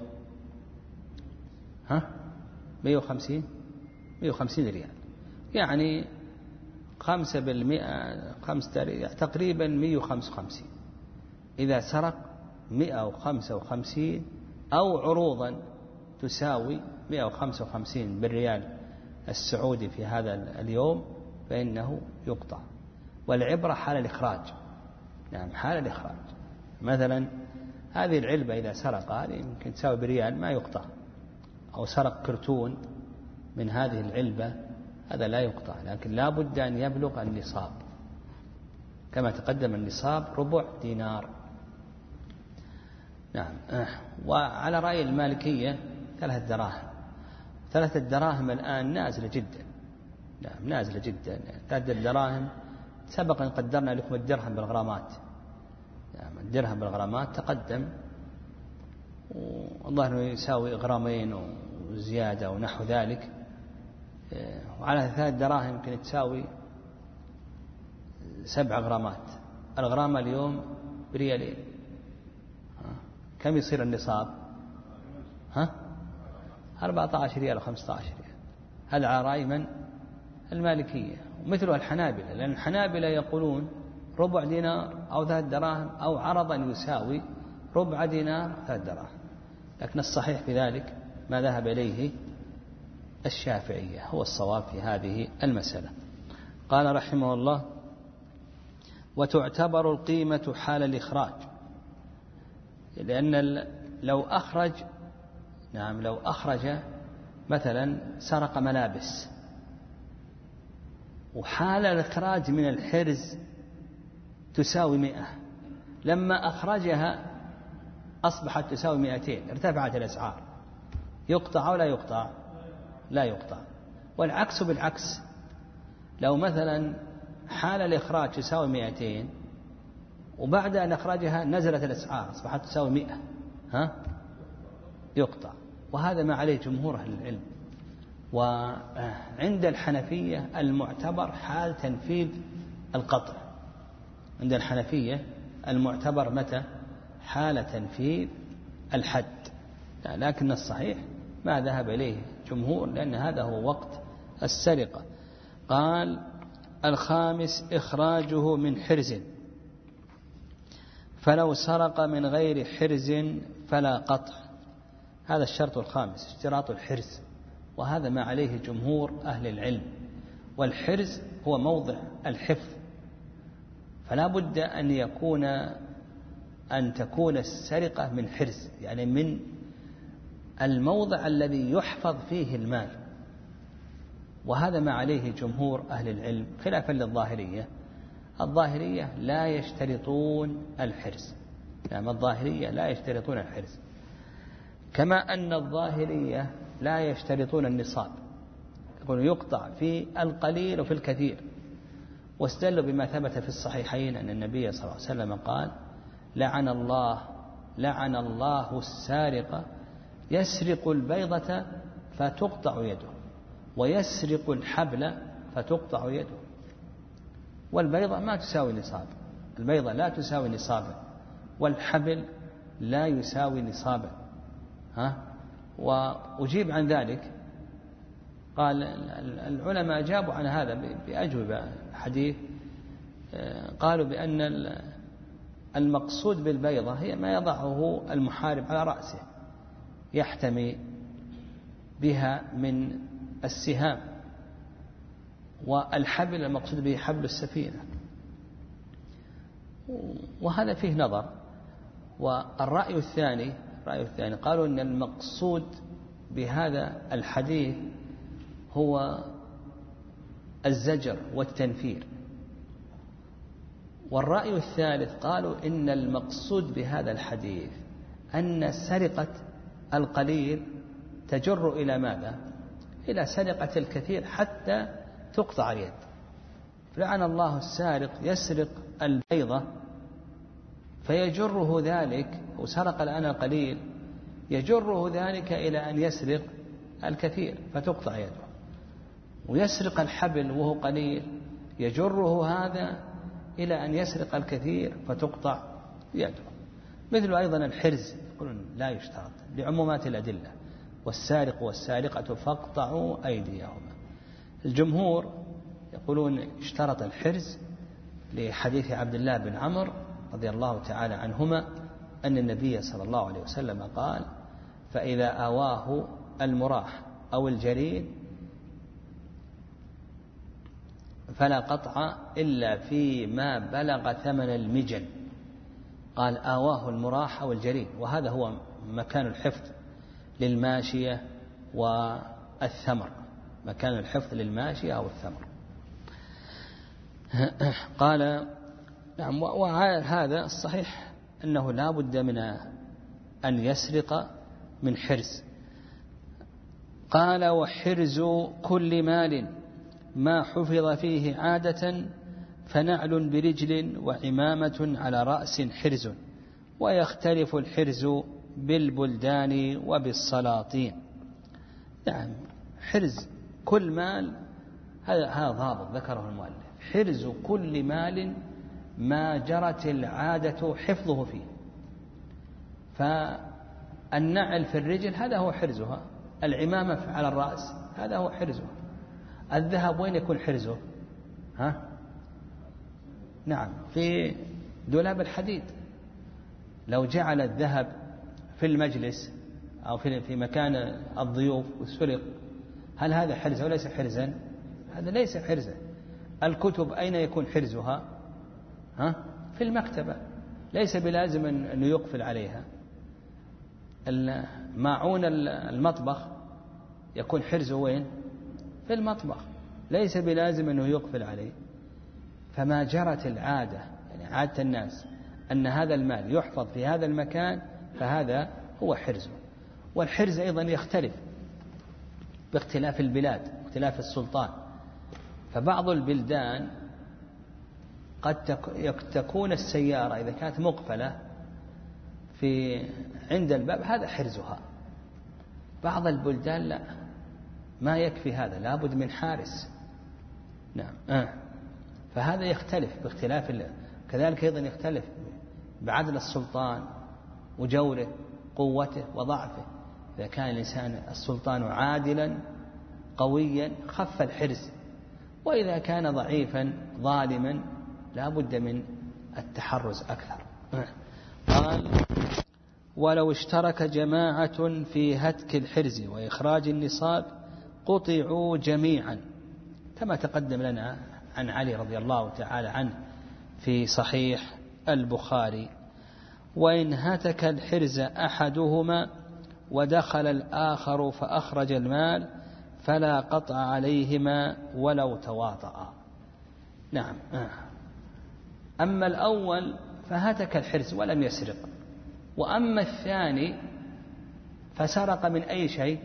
ها مئة وخمسين مئة وخمسين ريال، يعني خمسة بالمئة خمسة ريال تقريبا مئة وخمسة وخمسين. إذا سرق مئة وخمسة وخمسين أو عروضا تساوي مئة وخمسة وخمسين بالريال السعودي في هذا اليوم فإنه يقطع. والعبرة حال الإخراج. نعم حال الإخراج. مثلا هذه العلبة إذا سرق هذه يمكن تساوي بريال ما يقطع، أو سرق كرتون من هذه العلبة هذا لا يقطع، لكن لا بد أن يبلغ النصاب كما تقدم. النصاب ربع دينار. نعم. وعلى رأي المالكية ثلاثة دراهم. ثلاثة دراهم الآن نازلة جدا. نعم نازلة جدا. ثلاثة دراهم سبق أن قدرنا لكم الدرهم بالغرامات. نعم الدرهم بالغرامات تقدم، والله يساوي غرامين وزيادة ونحو ذلك. وعلى ثلاث دراهم يمكن تساوي سبع غرامات. الغرامة اليوم بريالين. كم يصير النصاب؟ ها أربعة عشر ريال وخمسة عشر ريال. هذا على رأي من؟ المالكية. ومثله الحنابلة، لأن الحنابلة يقولون ربع دينار أو ثلاث دراهم أو عرضا يساوي ربع دينار ثلاث دراهم. لكن الصحيح في ذلك ما ذهب إليه الشافعية هو الصواب في هذه المسألة. قال رحمه الله: وتعتبر القيمة حال الإخراج، لأن لو أخرج نعم لو أخرج مثلا سرق ملابس وحال الإخراج من الحرز تساوي مئة، لما أخرجها أصبحت تساوي مئتين، ارتفعت الأسعار، يقطع أو لا يقطع؟ لا يقطع. والعكس بالعكس، لو مثلا حال الإخراج تساوي مئتين وبعد أن أخرجها نزلت الأسعار أصبحت تساوي مئة، ها يقطع. وهذا ما عليه جمهور أهل العلم. وعند الحنفية المعتبر حال تنفيذ القطع. عند الحنفية المعتبر متى؟ حال تنفيذ الحد. لكن الصحيح ما ذهب إليه جمهور، لأن هذا هو وقت السرقة. قال: الخامس إخراجه من حرز، فلو سرق من غير حرز فلا قطع. هذا الشرط الخامس، اشتراط الحرز، وهذا ما عليه جمهور أهل العلم. والحرز هو موضع الحفظ، فلا بد أن يكون أن تكون السرقة من حرز، يعني من الموضع الذي يحفظ فيه المال. وهذا ما عليه جمهور أهل العلم خلافا للظاهرية. الظاهرية لا يشترطون الحرز، يعني الظاهرية لا يشترطون الحرز، كما أن الظاهرية لا يشترطون النصاب، يقولون يقطع في القليل وفي الكثير. واستدلوا بما ثبت في الصحيحين أن النبي صلى الله عليه وسلم قال: لعن الله لعن الله السارق يسرق البيضة فتقطع يده، ويسرق الحبل فتقطع يده. والبيضة ما تساوي نصاب، البيضة لا تساوي نصابا، والحبل لا يساوي نصابا. ها؟ وأجيب عن ذلك، قال العلماء أجابوا عن هذا بأجوبة حديث، قالوا بأن المقصود بالبيضة هي ما يضعه المحارب على رأسه يحتمي بها من السهام، والحبل المقصود به حبل السفينة، وهذا فيه نظر. والرأي الثاني الرأي الثاني قالوا أن المقصود بهذا الحديث هو الزجر والتنفير. والرأي الثالث قالوا إن المقصود بهذا الحديث أن سرقة القليل تجر إلى ماذا؟ إلى سرقة الكثير حتى تقطع اليد. لعن الله السارق يسرق البيضة فيجره ذلك، وسرق الآن القليل يجره ذلك إلى أن يسرق الكثير فتقطع يده، ويسرق الحبل وهو قليل يجره هذا إلى أن يسرق الكثير فتقطع يده. مثل أيضا الحرز، يقولون لا يشترط لعمومات الأدلة، والسارق والسارقة فاقطعوا أيديهما. الجمهور يقولون اشترط الحرز لحديث عبد الله بن عمرو رضي الله تعالى عنهما أن النبي صلى الله عليه وسلم قال: فإذا آواه المراح أو الجريد فلا قطع إلا فيما بلغ ثمن المجن. قال آواه المراح أو الجريد، وهذا هو مكان الحفظ للماشية والثمر، مكان الحفظ للماشية أو الثمر. قال نعم، وهذا الصحيح أنه لا بد من أن يسرق من حرز. قال: وحرز كل مال ما حفظ فيه عادة، فنعل برجل وعمامة على رأس حرز، ويختلف الحرز بالبلدان وبالسلاطين. نعم، حرز كل مال هذا ضابط ذكره المؤلف، حرز كل مال ما جرت العادة حفظه فيه. فالنعل في الرجل هذا هو حرزها، العمامة على الرأس هذا هو حرزها. الذهب وين يكون حرزه؟ ها؟ نعم، في دولاب الحديد. لو جعل الذهب في المجلس أو في مكان الضيوف وسرق، هل هذا حرز أو ليس حرزا؟ هذا ليس حرزا. الكتب أين يكون حرزها؟ ها؟ في المكتبة، ليس بلازم أن يقفل عليها. الماعون المطبخ يكون حرزه وين؟ في المطبخ، ليس بلازم أنه يقفل عليه. فما جرت العادة، يعني عادة الناس أن هذا المال يحفظ في هذا المكان، فهذا هو حرزه. والحرز أيضا يختلف باختلاف البلاد واختلاف السلطان. فبعض البلدان قد تكون السيارة إذا كانت مقفلة في عند الباب هذا حرزها، بعض البلدان لا، ما يكفي هذا، لابد من حارس. نعم آه. فهذا يختلف باختلاف الله. كذلك أيضا يختلف بعدل السلطان وجوره، قوته وضعفه. إذا كان الإنسان السلطان عادلا قويا خف الحرز، وإذا كان ضعيفا ظالما لا بد من التحرز أكثر. قال: ولو اشترك جماعة في هتك الحرز وإخراج النصاب قطعوا جميعا، كما تقدم لنا عن علي رضي الله تعالى عنه في صحيح البخاري: وإن هتك الحرز أحدهما ودخل الآخر فأخرج المال فلا قطع عليهما ولو تواطأ. نعم. أما الأول فهتك الحرز ولم يسرق، وأما الثاني فسرق من أي شيء؟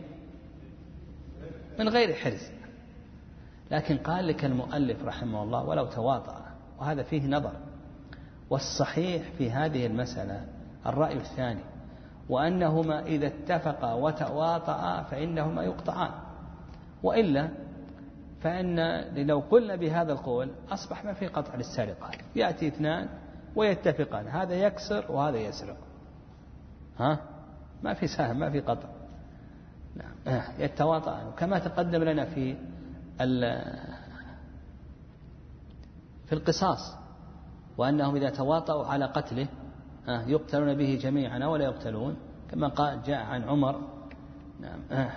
من غير حرز. لكن قال لك المؤلف رحمه الله ولو تواطأ، وهذا فيه نظر. والصحيح في هذه المسألة الرأي الثاني، وأنهما إذا اتفقا وتواطئا فإنهما يقطعان، وإلا فإن لو قلنا بهذا القول أصبح ما في قطع للسرقة، يأتي اثنان ويتفقان، هذا يكسر وهذا يسرق، ها ما في سهم ما في قطع، نعم يتواطئان. كما تقدم لنا في في القصاص، وأنهم إذا تواطؤوا على قتله يقتلون به جميعا ولا يقتلون، كما قال جاء عن عمر نعم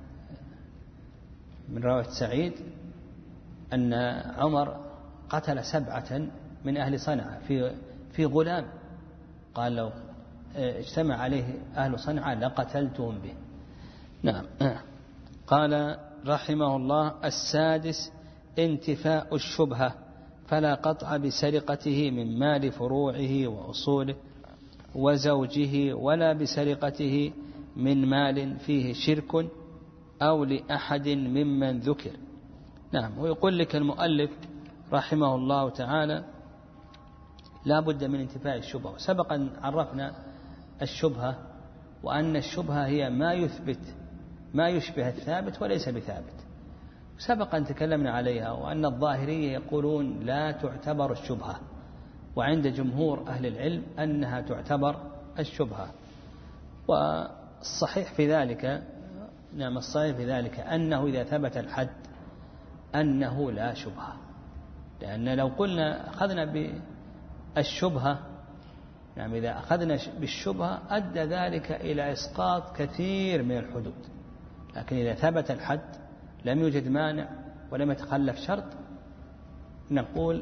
من رواية سعيد أن عمر قتل سبعة من أهل صنعاء في في غلام، قال لو اجتمع عليه أهل صنعاء لقتلتهم به. نعم. قال رحمه الله: السادس انتفاء الشبهة، فلا قطع بسرقته من مال فروعه وأصوله وزوجه، ولا بسرقته من مال فيه شرك أو لأحد ممن ذكر. نعم. ويقول لك المؤلف رحمه الله تعالى لا بد من انتفاء الشبهة. سبقا عرفنا الشبهة، وأن الشبهة هي ما يثبت ما يشبه الثابت وليس بثابت، سبقا تكلمنا عليها، وأن الظاهرية يقولون لا تعتبر الشبهة، وعند جمهور أهل العلم أنها تعتبر الشبهة. والصحيح في ذلك نعم الصحيح في ذلك أنه إذا ثبت الحد أنه لا شبهة، لأن لو قلنا أخذنا بالشبهة نعم إذا أخذنا بالشبهة أدى ذلك إلى إسقاط كثير من الحدود، لكن إذا ثبت الحد لم يوجد مانع ولم يتخلف شرط نقول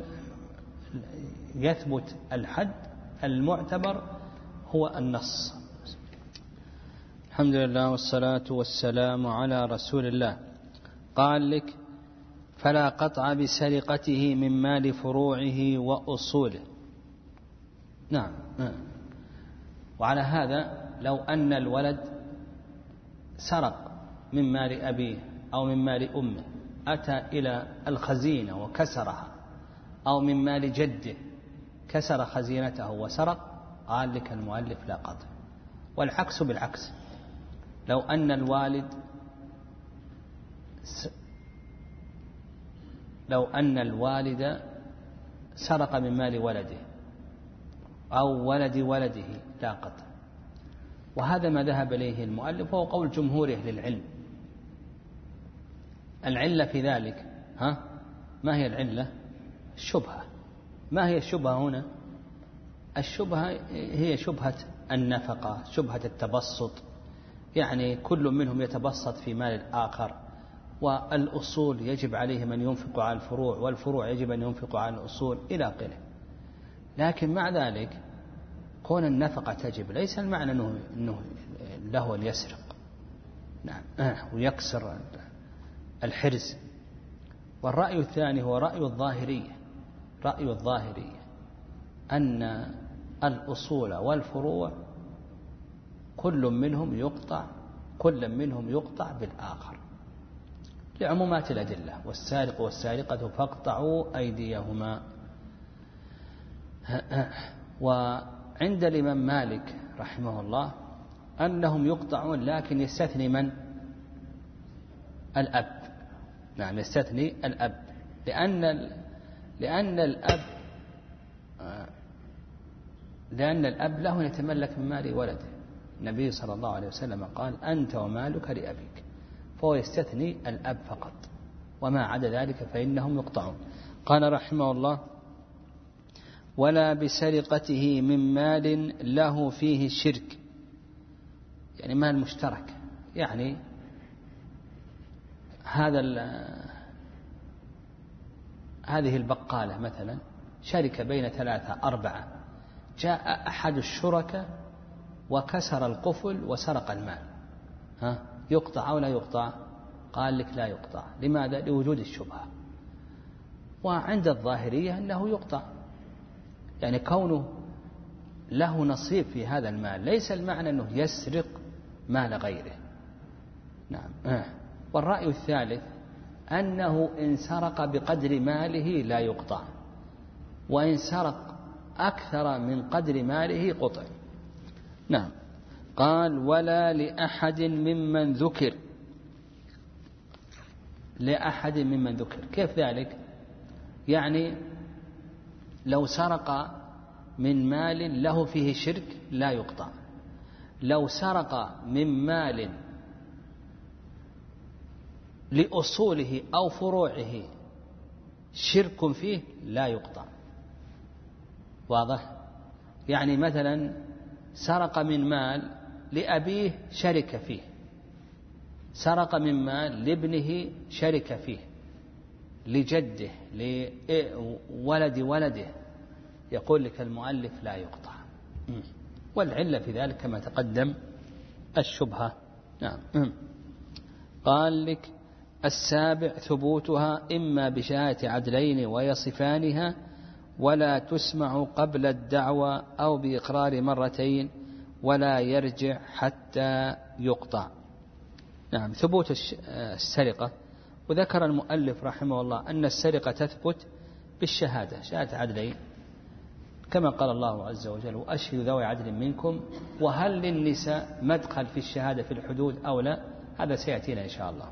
يثبت الحد، المعتبر هو النص. الحمد لله والصلاة والسلام على رسول الله. قال لك: فلا قطع بسرقته من مال فروعه وأصوله. نعم. وعلى هذا لو أن الولد سرق من مال أبيه أو من مال أمه، أتى إلى الخزينة وكسرها، أو من مال جده كسر خزينته وسرق، قال لك المؤلف لا قطع. والعكس بالعكس، لو أن الوالد س... لو أن الوالد سرق من مال ولده أو ولد ولده لا قطع. وهذا ما ذهب إليه المؤلف، وهو قول جمهور أهل العلم. العلة في ذلك ها ما هي العلة؟ الشبهة. ما هي الشبهة هنا؟ الشبهة هي شبهة النفقة، شبهة التبسط، يعني كل منهم يتبسط في مال الآخر، والأصول يجب عليهم أن ينفقوا على الفروع، والفروع يجب أن ينفقوا على الأصول إلى آخره. لكن مع ذلك كون النفقة تجب ليس المعنى أنه, إنه له أن يسرق نعم ويكسر الحرز. والرأي الثاني هو رأي الظاهرية. رأي الظاهرية أن الأصول والفروع كل منهم يقطع كل منهم يقطع بالآخر لعمومات الأدلة: والسارق والسارقة فاقطعوا أيديهما. وعند الإمام مالك رحمه الله أنهم يقطعون، لكن يستثني من؟ الأب. نعم يستثني الأب، لأن لأن الأب لأن الأب له يتملك من مال ولده. النبي صلى الله عليه وسلم قال: أنت ومالك لأبيك، فهو يستثني الأب فقط، وما عدا ذلك فإنهم يقطعون. قال رحمه الله: ولا بسرقته من مال له فيه شرك، يعني مال مشترك، يعني هذا هذه البقالة مثلا شركة بين ثلاثة أربعة، جاء أحد الشركاء وكسر القفل وسرق المال، ها يقطع أو لا يقطع؟ قال لك لا يقطع. لماذا؟ لوجود الشبهة. وعند الظاهرية أنه يقطع، يعني كونه له نصيب في هذا المال ليس المعنى أنه يسرق مال غيره. نعم. والرأي الثالث أنه إن سرق بقدر ماله لا يقطع، وإن سرق أكثر من قدر ماله قطع. نعم. قال ولا لأحد ممن ذكر. لأحد ممن ذكر كيف ذلك؟ يعني لو سرق من مال له فيه شرك لا يقطع، لو سرق من مال لأصوله أو فروعه شرك فيه لا يقطع. واضح؟ يعني مثلا سرق من مال لأبيه شرك فيه، سرق من مال لابنه شرك فيه، لجده، لولد ولده، يقول لك المؤلف لا يقطع. والعلة في ذلك كما تقدم الشبهة. نعم. قال لك السابع ثبوتها إما بشهادة عدلين ويصفانها ولا تسمع قبل الدعوى أو بإقرار مرتين ولا يرجع حتى يقطع. نعم. ثبوت السرقة، وذكر المؤلف رحمه الله أن السرقة تثبت بالشهادة، شهادة عدلين، كما قال الله عز وجل وأشهد ذوي عدل منكم. وهل للنساء مدخل في الشهادة في الحدود أو لا؟ هذا سيأتينا إن شاء الله.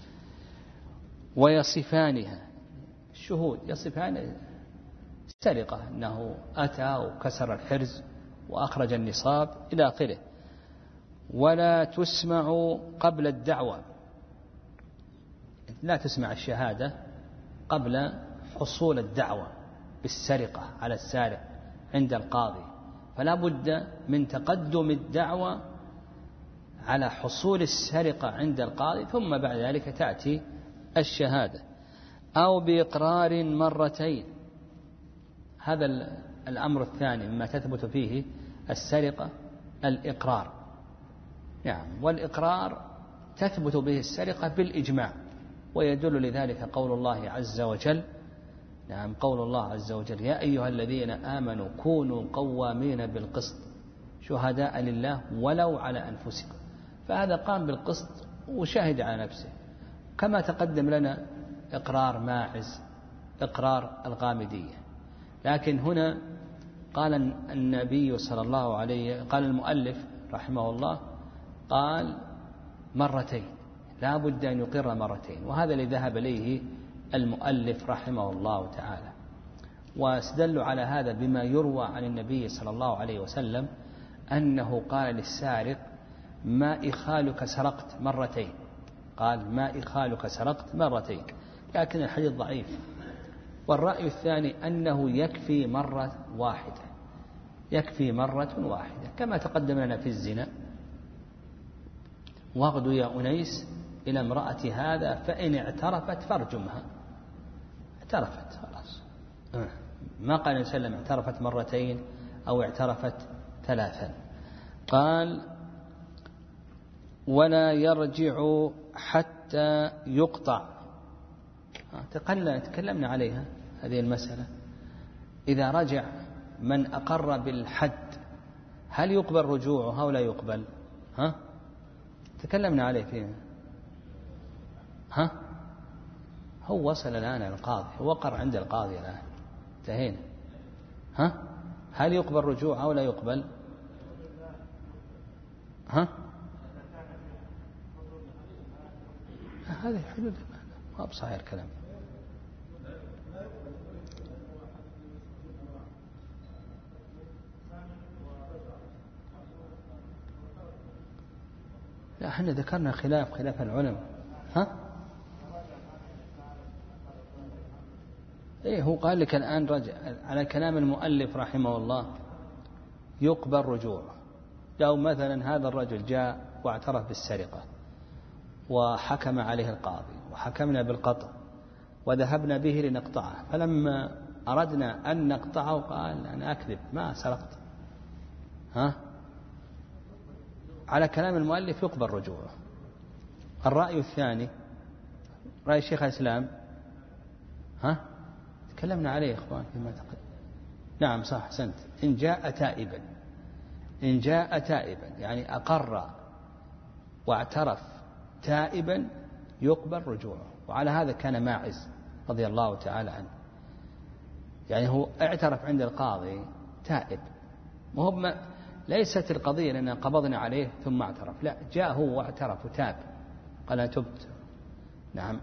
ويصفانها، الشهود يصفان السرقة أنه أتى وكسر الحرز وأخرج النصاب إلى آخره. ولا تسمع قبل الدعوة، لا تسمع الشهادة قبل حصول الدعوة بالسرقة على السارق عند القاضي، فلا بد من تقدم الدعوة على حصول السرقة عند القاضي ثم بعد ذلك تأتي الشهادة. أو بإقرار مرتين، هذا الأمر الثاني مما تثبت فيه السرقة الإقرار. يعني والإقرار تثبت به السرقة بالإجماع، ويدل لذلك قول الله عز وجل. نعم. قول الله عز وجل يا أيها الذين آمنوا كونوا قوامين بالقسط شهداء لله ولو على أنفسكم. فهذا قام بالقسط وشهد على نفسه، كما تقدم لنا إقرار ماعز، إقرار الغامدية. لكن هنا قال النبي صلى الله عليه قال المؤلف رحمه الله قال مرتين، لا بد أن يقر مرتين، وهذا اللي ذهب إليه المؤلف رحمه الله تعالى. واستدلوا على هذا بما يروى عن النبي صلى الله عليه وسلم أنه قال للسارق ما إخالك سرقت مرتين، قال ما إخالك سرقت مرتين، لكن الحديث ضعيف. والرأي الثاني أنه يكفي مرة واحدة، يكفي مرة واحدة، كما تقدم لنا في الزنا واغدو يا أنيس إلى امرأة هذا فإن اعترفت فارجمها. اعترفت خلاص، ما قال النبي صلى الله عليه وسلم اعترفت مرتين أو اعترفت ثلاثا. قال ولا يرجع حتى يقطع. تكلمنا عليها هذه المسألة. إذا رجع من أقر بالحد هل يقبل رجوعه أو لا يقبل؟ ها؟ تكلمنا عليه فيه. ها؟ هو وصل الآن القاضي، هو وقر عند القاضي الآن، انتهينا. ها؟ هل يقبل رجوع أو لا يقبل؟ ها؟ هذه حدود ما بصحيح الكلام. لا احنا ذكرنا خلاف خلاف العلماء. ها؟ ايه هو قال لك الآن رجع على كلام المؤلف رحمه الله يقبل رجوع. لو مثلا هذا الرجل جاء واعترف بالسرقة وحكم عليه القاضي وحكمنا بالقطع وذهبنا به لنقطعه، فلما أردنا أن نقطعه قال أنا أكذب ما سرقت، ها؟ على كلام المؤلف يقبل رجوعه. الرأي الثاني رأي شيخ الإسلام، ها؟ تكلمنا عليه إخوان فيما تقدم. نعم صح أحسنت. إن جاء تائبا، إن جاء تائبا يعني أقر واعترف تائبا يقبل رجوعه. وعلى هذا كان ماعز رضي الله تعالى عنه، يعني هو اعترف عند القاضي تائب، وهو ليست القضية لأننا قبضنا عليه ثم اعترف، لا، جاء هو واعترف وتاب قال أنا تبت، نعم،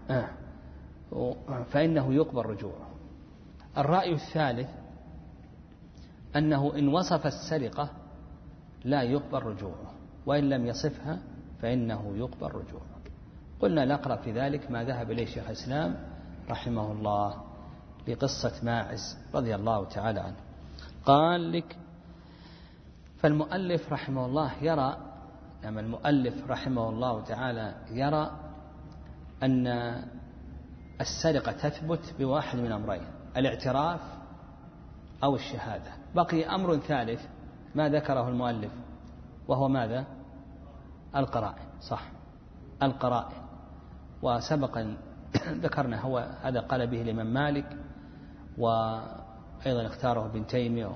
فإنه يقبل رجوعه. الرأي الثالث أنه إن وصف السرقة لا يقبل رجوعه، وإن لم يصفها فإنه يقبل رجوعه. قلنا نقرأ في ذلك ما ذهب إليه شيخ الإسلام رحمه الله لقصة ماعز رضي الله تعالى عنه. قال لك فالمؤلف رحمه الله يرى، يعني المؤلف رحمه الله تعالى يرى أن السرقة تثبت بواحد من أمرين، الاعتراف أو الشهادة. بقي أمر ثالث ما ذكره المؤلف وهو ماذا؟ القرائن. صح، القرائن. وسبقا ذكرنا هو هذا قال به الإمام مالك، وأيضا اختاره ابن تيمية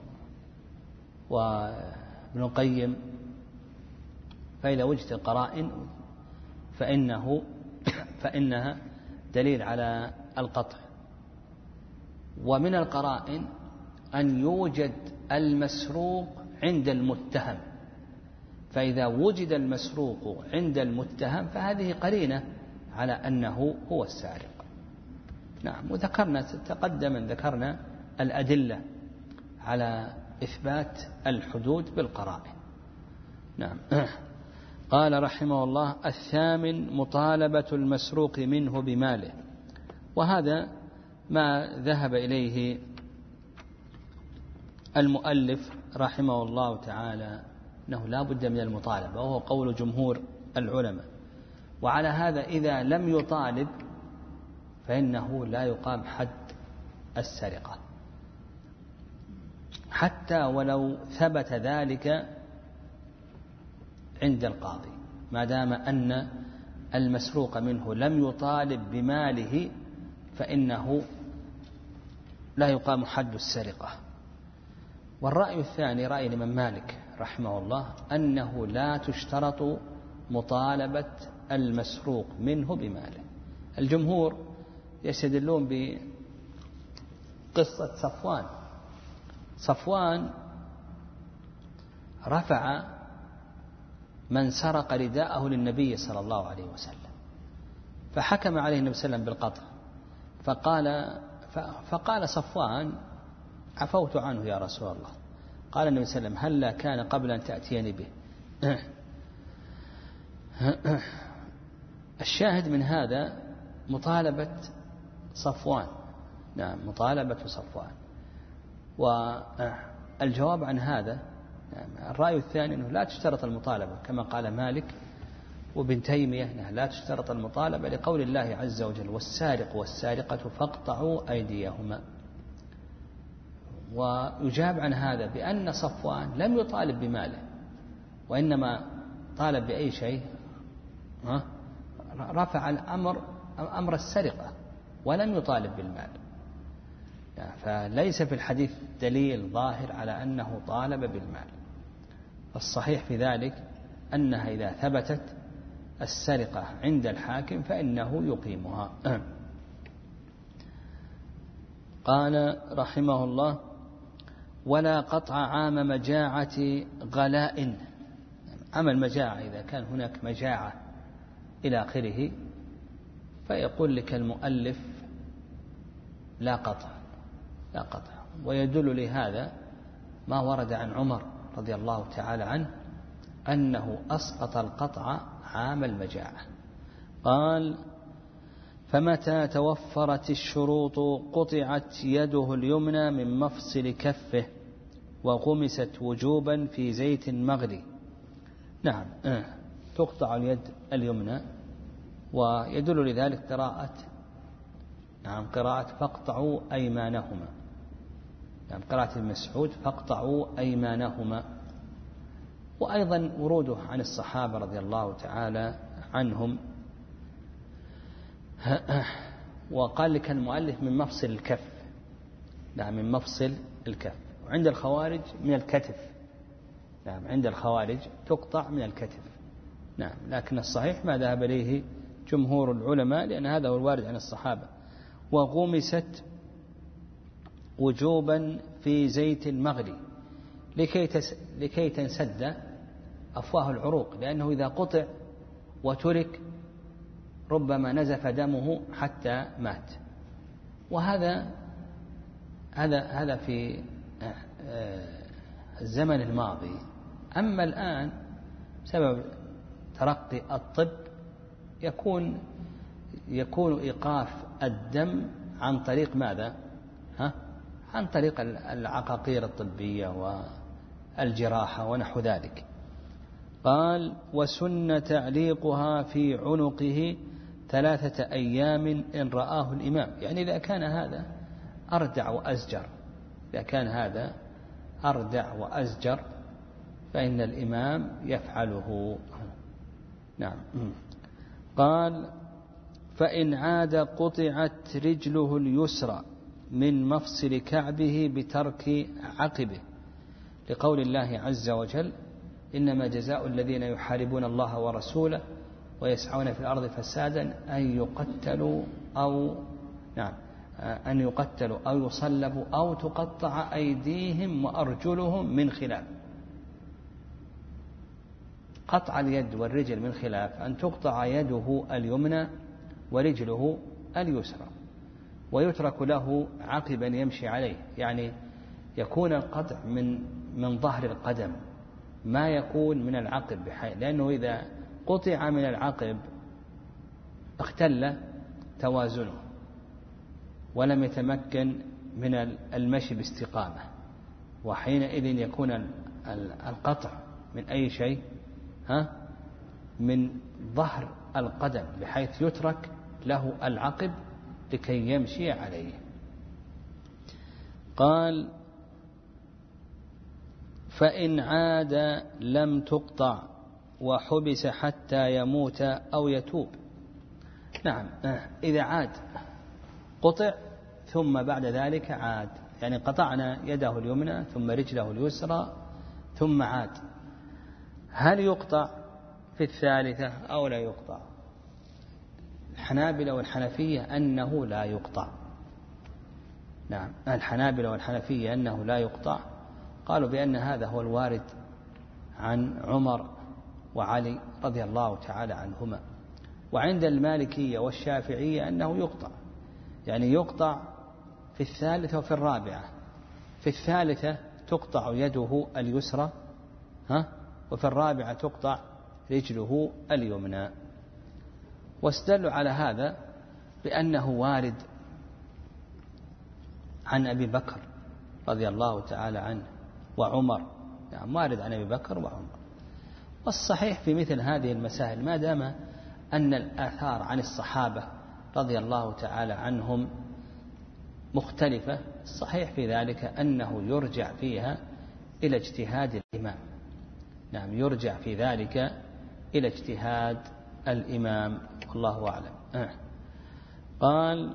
وابن القيم. فإذا وجدت القرائن فإنه فإنها دليل على القطع. ومن القرائن أن يوجد المسروق عند المتهم، فإذا وجد المسروق عند المتهم فهذه قرينة على أنه هو السارق. نعم، وذكرنا تقدما ذكرنا الأدلة على إثبات الحدود بالقرائن. نعم. قال رحمه الله الثامن مطالبة المسروق منه بماله، وهذا ما ذهب إليه المؤلف رحمه الله تعالى أنه لا بد من المطالبة، وهو قول جمهور العلماء. وعلى هذا إذا لم يطالب فإنه لا يقام حد السرقة حتى ولو ثبت ذلك عند القاضي، ما دام أن المسروق منه لم يطالب بماله فإنه لا يقام حد السرقة. والرأي الثاني رأي الإمام مالك رحمه الله أنه لا تشترط مطالبة المسروق منه بماله. الجمهور يستدلون بقصة صفوان. صفوان رفع من سرق رداءه للنبي صلى الله عليه وسلم، فحكم عليه النبي صلى الله عليه وسلم بالقطع، فقال فقال صفوان عفوت عنه يا رسول الله. قال النبي صلى الله عليه وسلم هلا كان قبل أن تأتيني به. الشاهد من هذا مطالبة صفوان. نعم، مطالبة صفوان. والجواب عن هذا الرأي الثاني أنه لا تشترط المطالبة كما قال مالك وابن تيمية، لا تشترط المطالبة لقول الله عز وجل والسارق والسارقة فاقطعوا أيديهما. ويجاب عن هذا بأن صفوان لم يطالب بماله، وإنما طالب بأي شيء، رفع الأمر أمر السرقة ولم يطالب بالمال. فليس في الحديث دليل ظاهر على أنه طالب بالمال. الصحيح في ذلك أنها إذا ثبتت السرقة عند الحاكم فإنه يقيمها. قال رحمه الله ولا قطع عام مجاعة غلاء. عام المجاعة إذا كان هناك مجاعة إلى آخره فيقول لك المؤلف لا قطع، لا قطع. ويدل لهذا ما ورد عن عمر رضي الله تعالى عنه أنه أسقط القطع عام المجاعة. قال فمتى توفرت الشروط قطعت يده اليمنى من مفصل كفه وغمست وجوبا في زيت مغلي. نعم، تقطع اليد اليمنى، ويدل لذلك قراءة نعم قراءة فاقطعوا أيمانهما. نعم، قراءة المسعود فاقطعوا أيمانهما. وأيضا وروده عن الصحابة رضي الله تعالى عنهم. وقال لك المؤلف من مفصل الكف. نعم، من مفصل الكف. وعند الخوارج من الكتف. نعم، عند الخوارج تقطع من الكتف. نعم، لكن الصحيح ما ذهب إليه جمهور العلماء لأن هذا هو الوارد عن الصحابة. وغمست وجوبا في زيت مغلي، لكي, تس لكي تنسد أفواه العروق، لأنه إذا قطع وترك ربما نزف دمه حتى مات. وهذا هذا هذا في الزمن الماضي. أما الآن بسبب ترقي الطب يكون يكون إيقاف الدم عن طريق ماذا؟ ها؟ عن طريق العقاقير الطبية والجراحة ونحو ذلك. قال: وسن تعليقها في عنقه ثلاثة أيام إن رآه الإمام. يعني إذا كان هذا أردع وأزجر إذا كان هذا أردع وأزجر فإن الإمام يفعله. نعم. قال: فإن عاد قطعت رجله اليسرى من مفصل كعبه بترك عقبه، لقول الله عز وجل: إنما جزاء الذين يحاربون الله ورسوله ويسعون في الأرض فسادا أن يقتلوا أو نعم أن يقتلوا أو يصلبوا أو تقطع أيديهم وأرجلهم من خلاف. قطع اليد والرجل من خلاف أن تقطع يده اليمنى ورجله اليسرى، ويترك له عقبا يمشي عليه، يعني يكون القطع من من ظهر القدم ما يكون من العقب بحيث، لأنه إذا قطع من العقب اختل توازنه ولم يتمكن من المشي باستقامة، وحينئذ يكون القطع من أي شيء ها من ظهر القدم بحيث يترك له العقب لكي يمشي عليه. قال: فإن عاد لم تقطع وحبس حتى يموت أو يتوب. نعم، إذا عاد قطع ثم بعد ذلك عاد، يعني قطعنا يده اليمنى ثم رجله اليسرى ثم عاد، هل يقطع في الثالثة أو لا يقطع؟ الحنابلة والحنفية أنه لا يقطع. نعم، الحنابلة والحنفية أنه لا يقطع، قالوا بأن هذا هو الوارد عن عمر وعلي رضي الله تعالى عنهما. وعند المالكية والشافعية أنه يقطع، يعني يقطع في الثالثة وفي الرابعة. في الثالثة تقطع يده اليسرى ها وفي الرابعة تقطع رجله اليمنى. واستدلوا على هذا بأنه وارد عن أبي بكر رضي الله تعالى عنه وعمر، يعني وارد عن أبي بكر وعمر. والصحيح في مثل هذه المسائل ما دام أن الآثار عن الصحابة رضي الله تعالى عنهم مختلفة، الصحيح في ذلك أنه يرجع فيها إلى اجتهاد الإمام. نعم، يرجع في ذلك إلى اجتهاد الإمام، والله أعلم. آه. قال: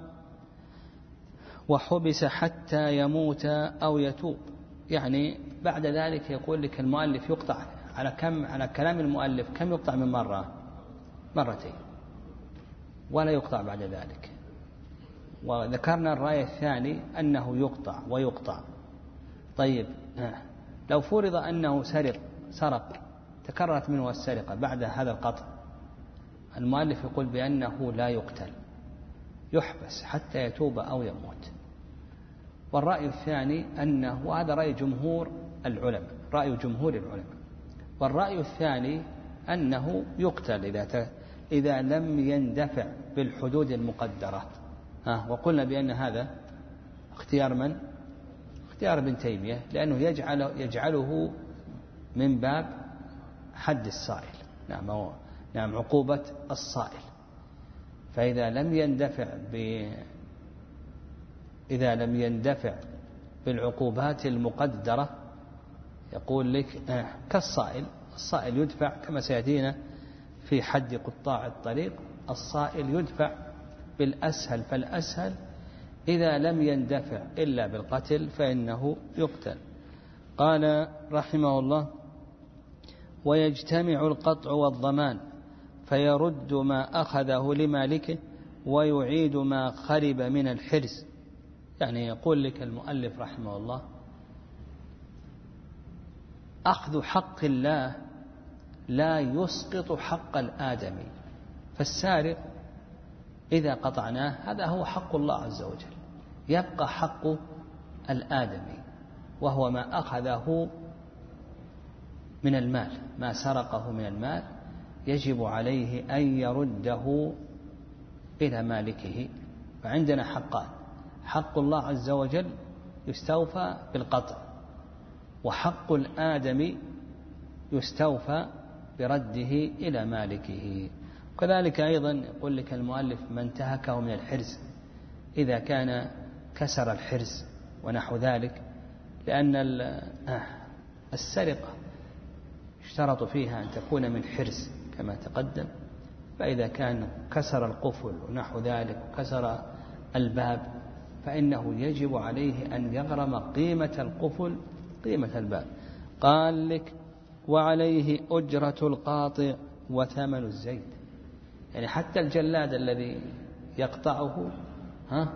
وحبس حتى يموت أو يتوب، يعني بعد ذلك يقول لك المؤلف يقطع على كم، على كلام المؤلف كم يقطع من مرة؟ مرتين، ولا يقطع بعد ذلك. وذكرنا الرأي الثاني أنه يقطع ويقطع. طيب، آه. لو فرض أنه سرق سرق تكررت منه السرقة بعد هذا القطع، المؤلف يقول بأنه لا يقتل، يحبس حتى يتوب أو يموت. والرأي الثاني أنه، وهذا رأي جمهور العلماء، رأي جمهور العلماء، والرأي الثاني أنه يقتل إذا إذا لم يندفع بالحدود المقدرة. ها، وقلنا بأن هذا اختيار من؟ اختيار ابن تيمية، لأنه يجعل يجعله من باب حد السائل. نعم، هو نعم عقوبة الصائل. فإذا لم يندفع ب إذا لم يندفع بالعقوبات المقدرة يقول لك آه كالصائل، الصائل يدفع كما سيأتينا في حد قطاع الطريق، الصائل يدفع بالأسهل فالأسهل، إذا لم يندفع إلا بالقتل فإنه يقتل. قال رحمه الله: ويجتمع القطع والضمان فيرد ما أخذه لمالكه ويعيد ما خرب من الحرز. يعني يقول لك المؤلف رحمه الله أخذ حق الله لا يسقط حق الآدمي، فالسارق إذا قطعناه هذا هو حق الله عز وجل، يبقى حق الآدمي وهو ما أخذه من المال، ما سرقه من المال يجب عليه أن يرده إلى مالكه. فعندنا حقان: حق الله عز وجل يستوفى بالقطع، وحق الآدمي يستوفى برده إلى مالكه. وكذلك أيضا يقول لك المؤلف ما انتهكه من الحرز إذا كان كسر الحرز ونحو ذلك، لأن السرقة اشترط فيها أن تكون من حرز كما تقدم، فإذا كان كسر القفل ونحو ذلك وكسر الباب فإنه يجب عليه أن يغرم قيمة القفل قيمة الباب. قال لك وعليه أجرة القاطع وثمن الزيت، يعني حتى الجلاد الذي يقطعه ها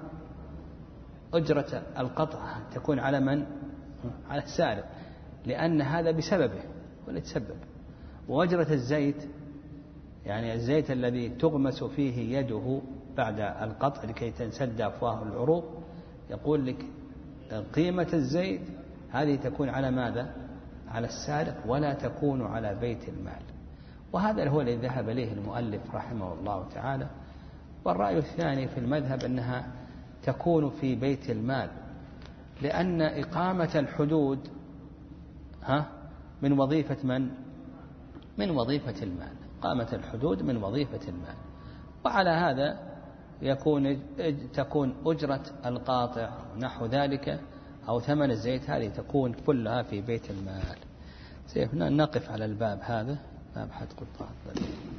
أجرة القطع تكون على من؟ على السارق، لأن هذا بسببه ولتسبب. وأجرة الزيت يعني الزيت الذي تغمس فيه يده بعد القطع لكي تنسد أفواه العروق، يقول لك قيمة الزيت هذه تكون على ماذا؟ على السارق ولا تكون على بيت المال. وهذا هو الذي ذهب إليه المؤلف رحمه الله تعالى. والرأي الثاني في المذهب أنها تكون في بيت المال، لأن إقامة الحدود ها من وظيفة من؟ من وظيفة المال. إقامة الحدود من وظيفة المال، وعلى هذا يكون تكون أجرة القاطع نحو ذلك أو ثمن الزيت هذه تكون كلها في بيت المال. نقف على الباب هذا، باب حد قطاع.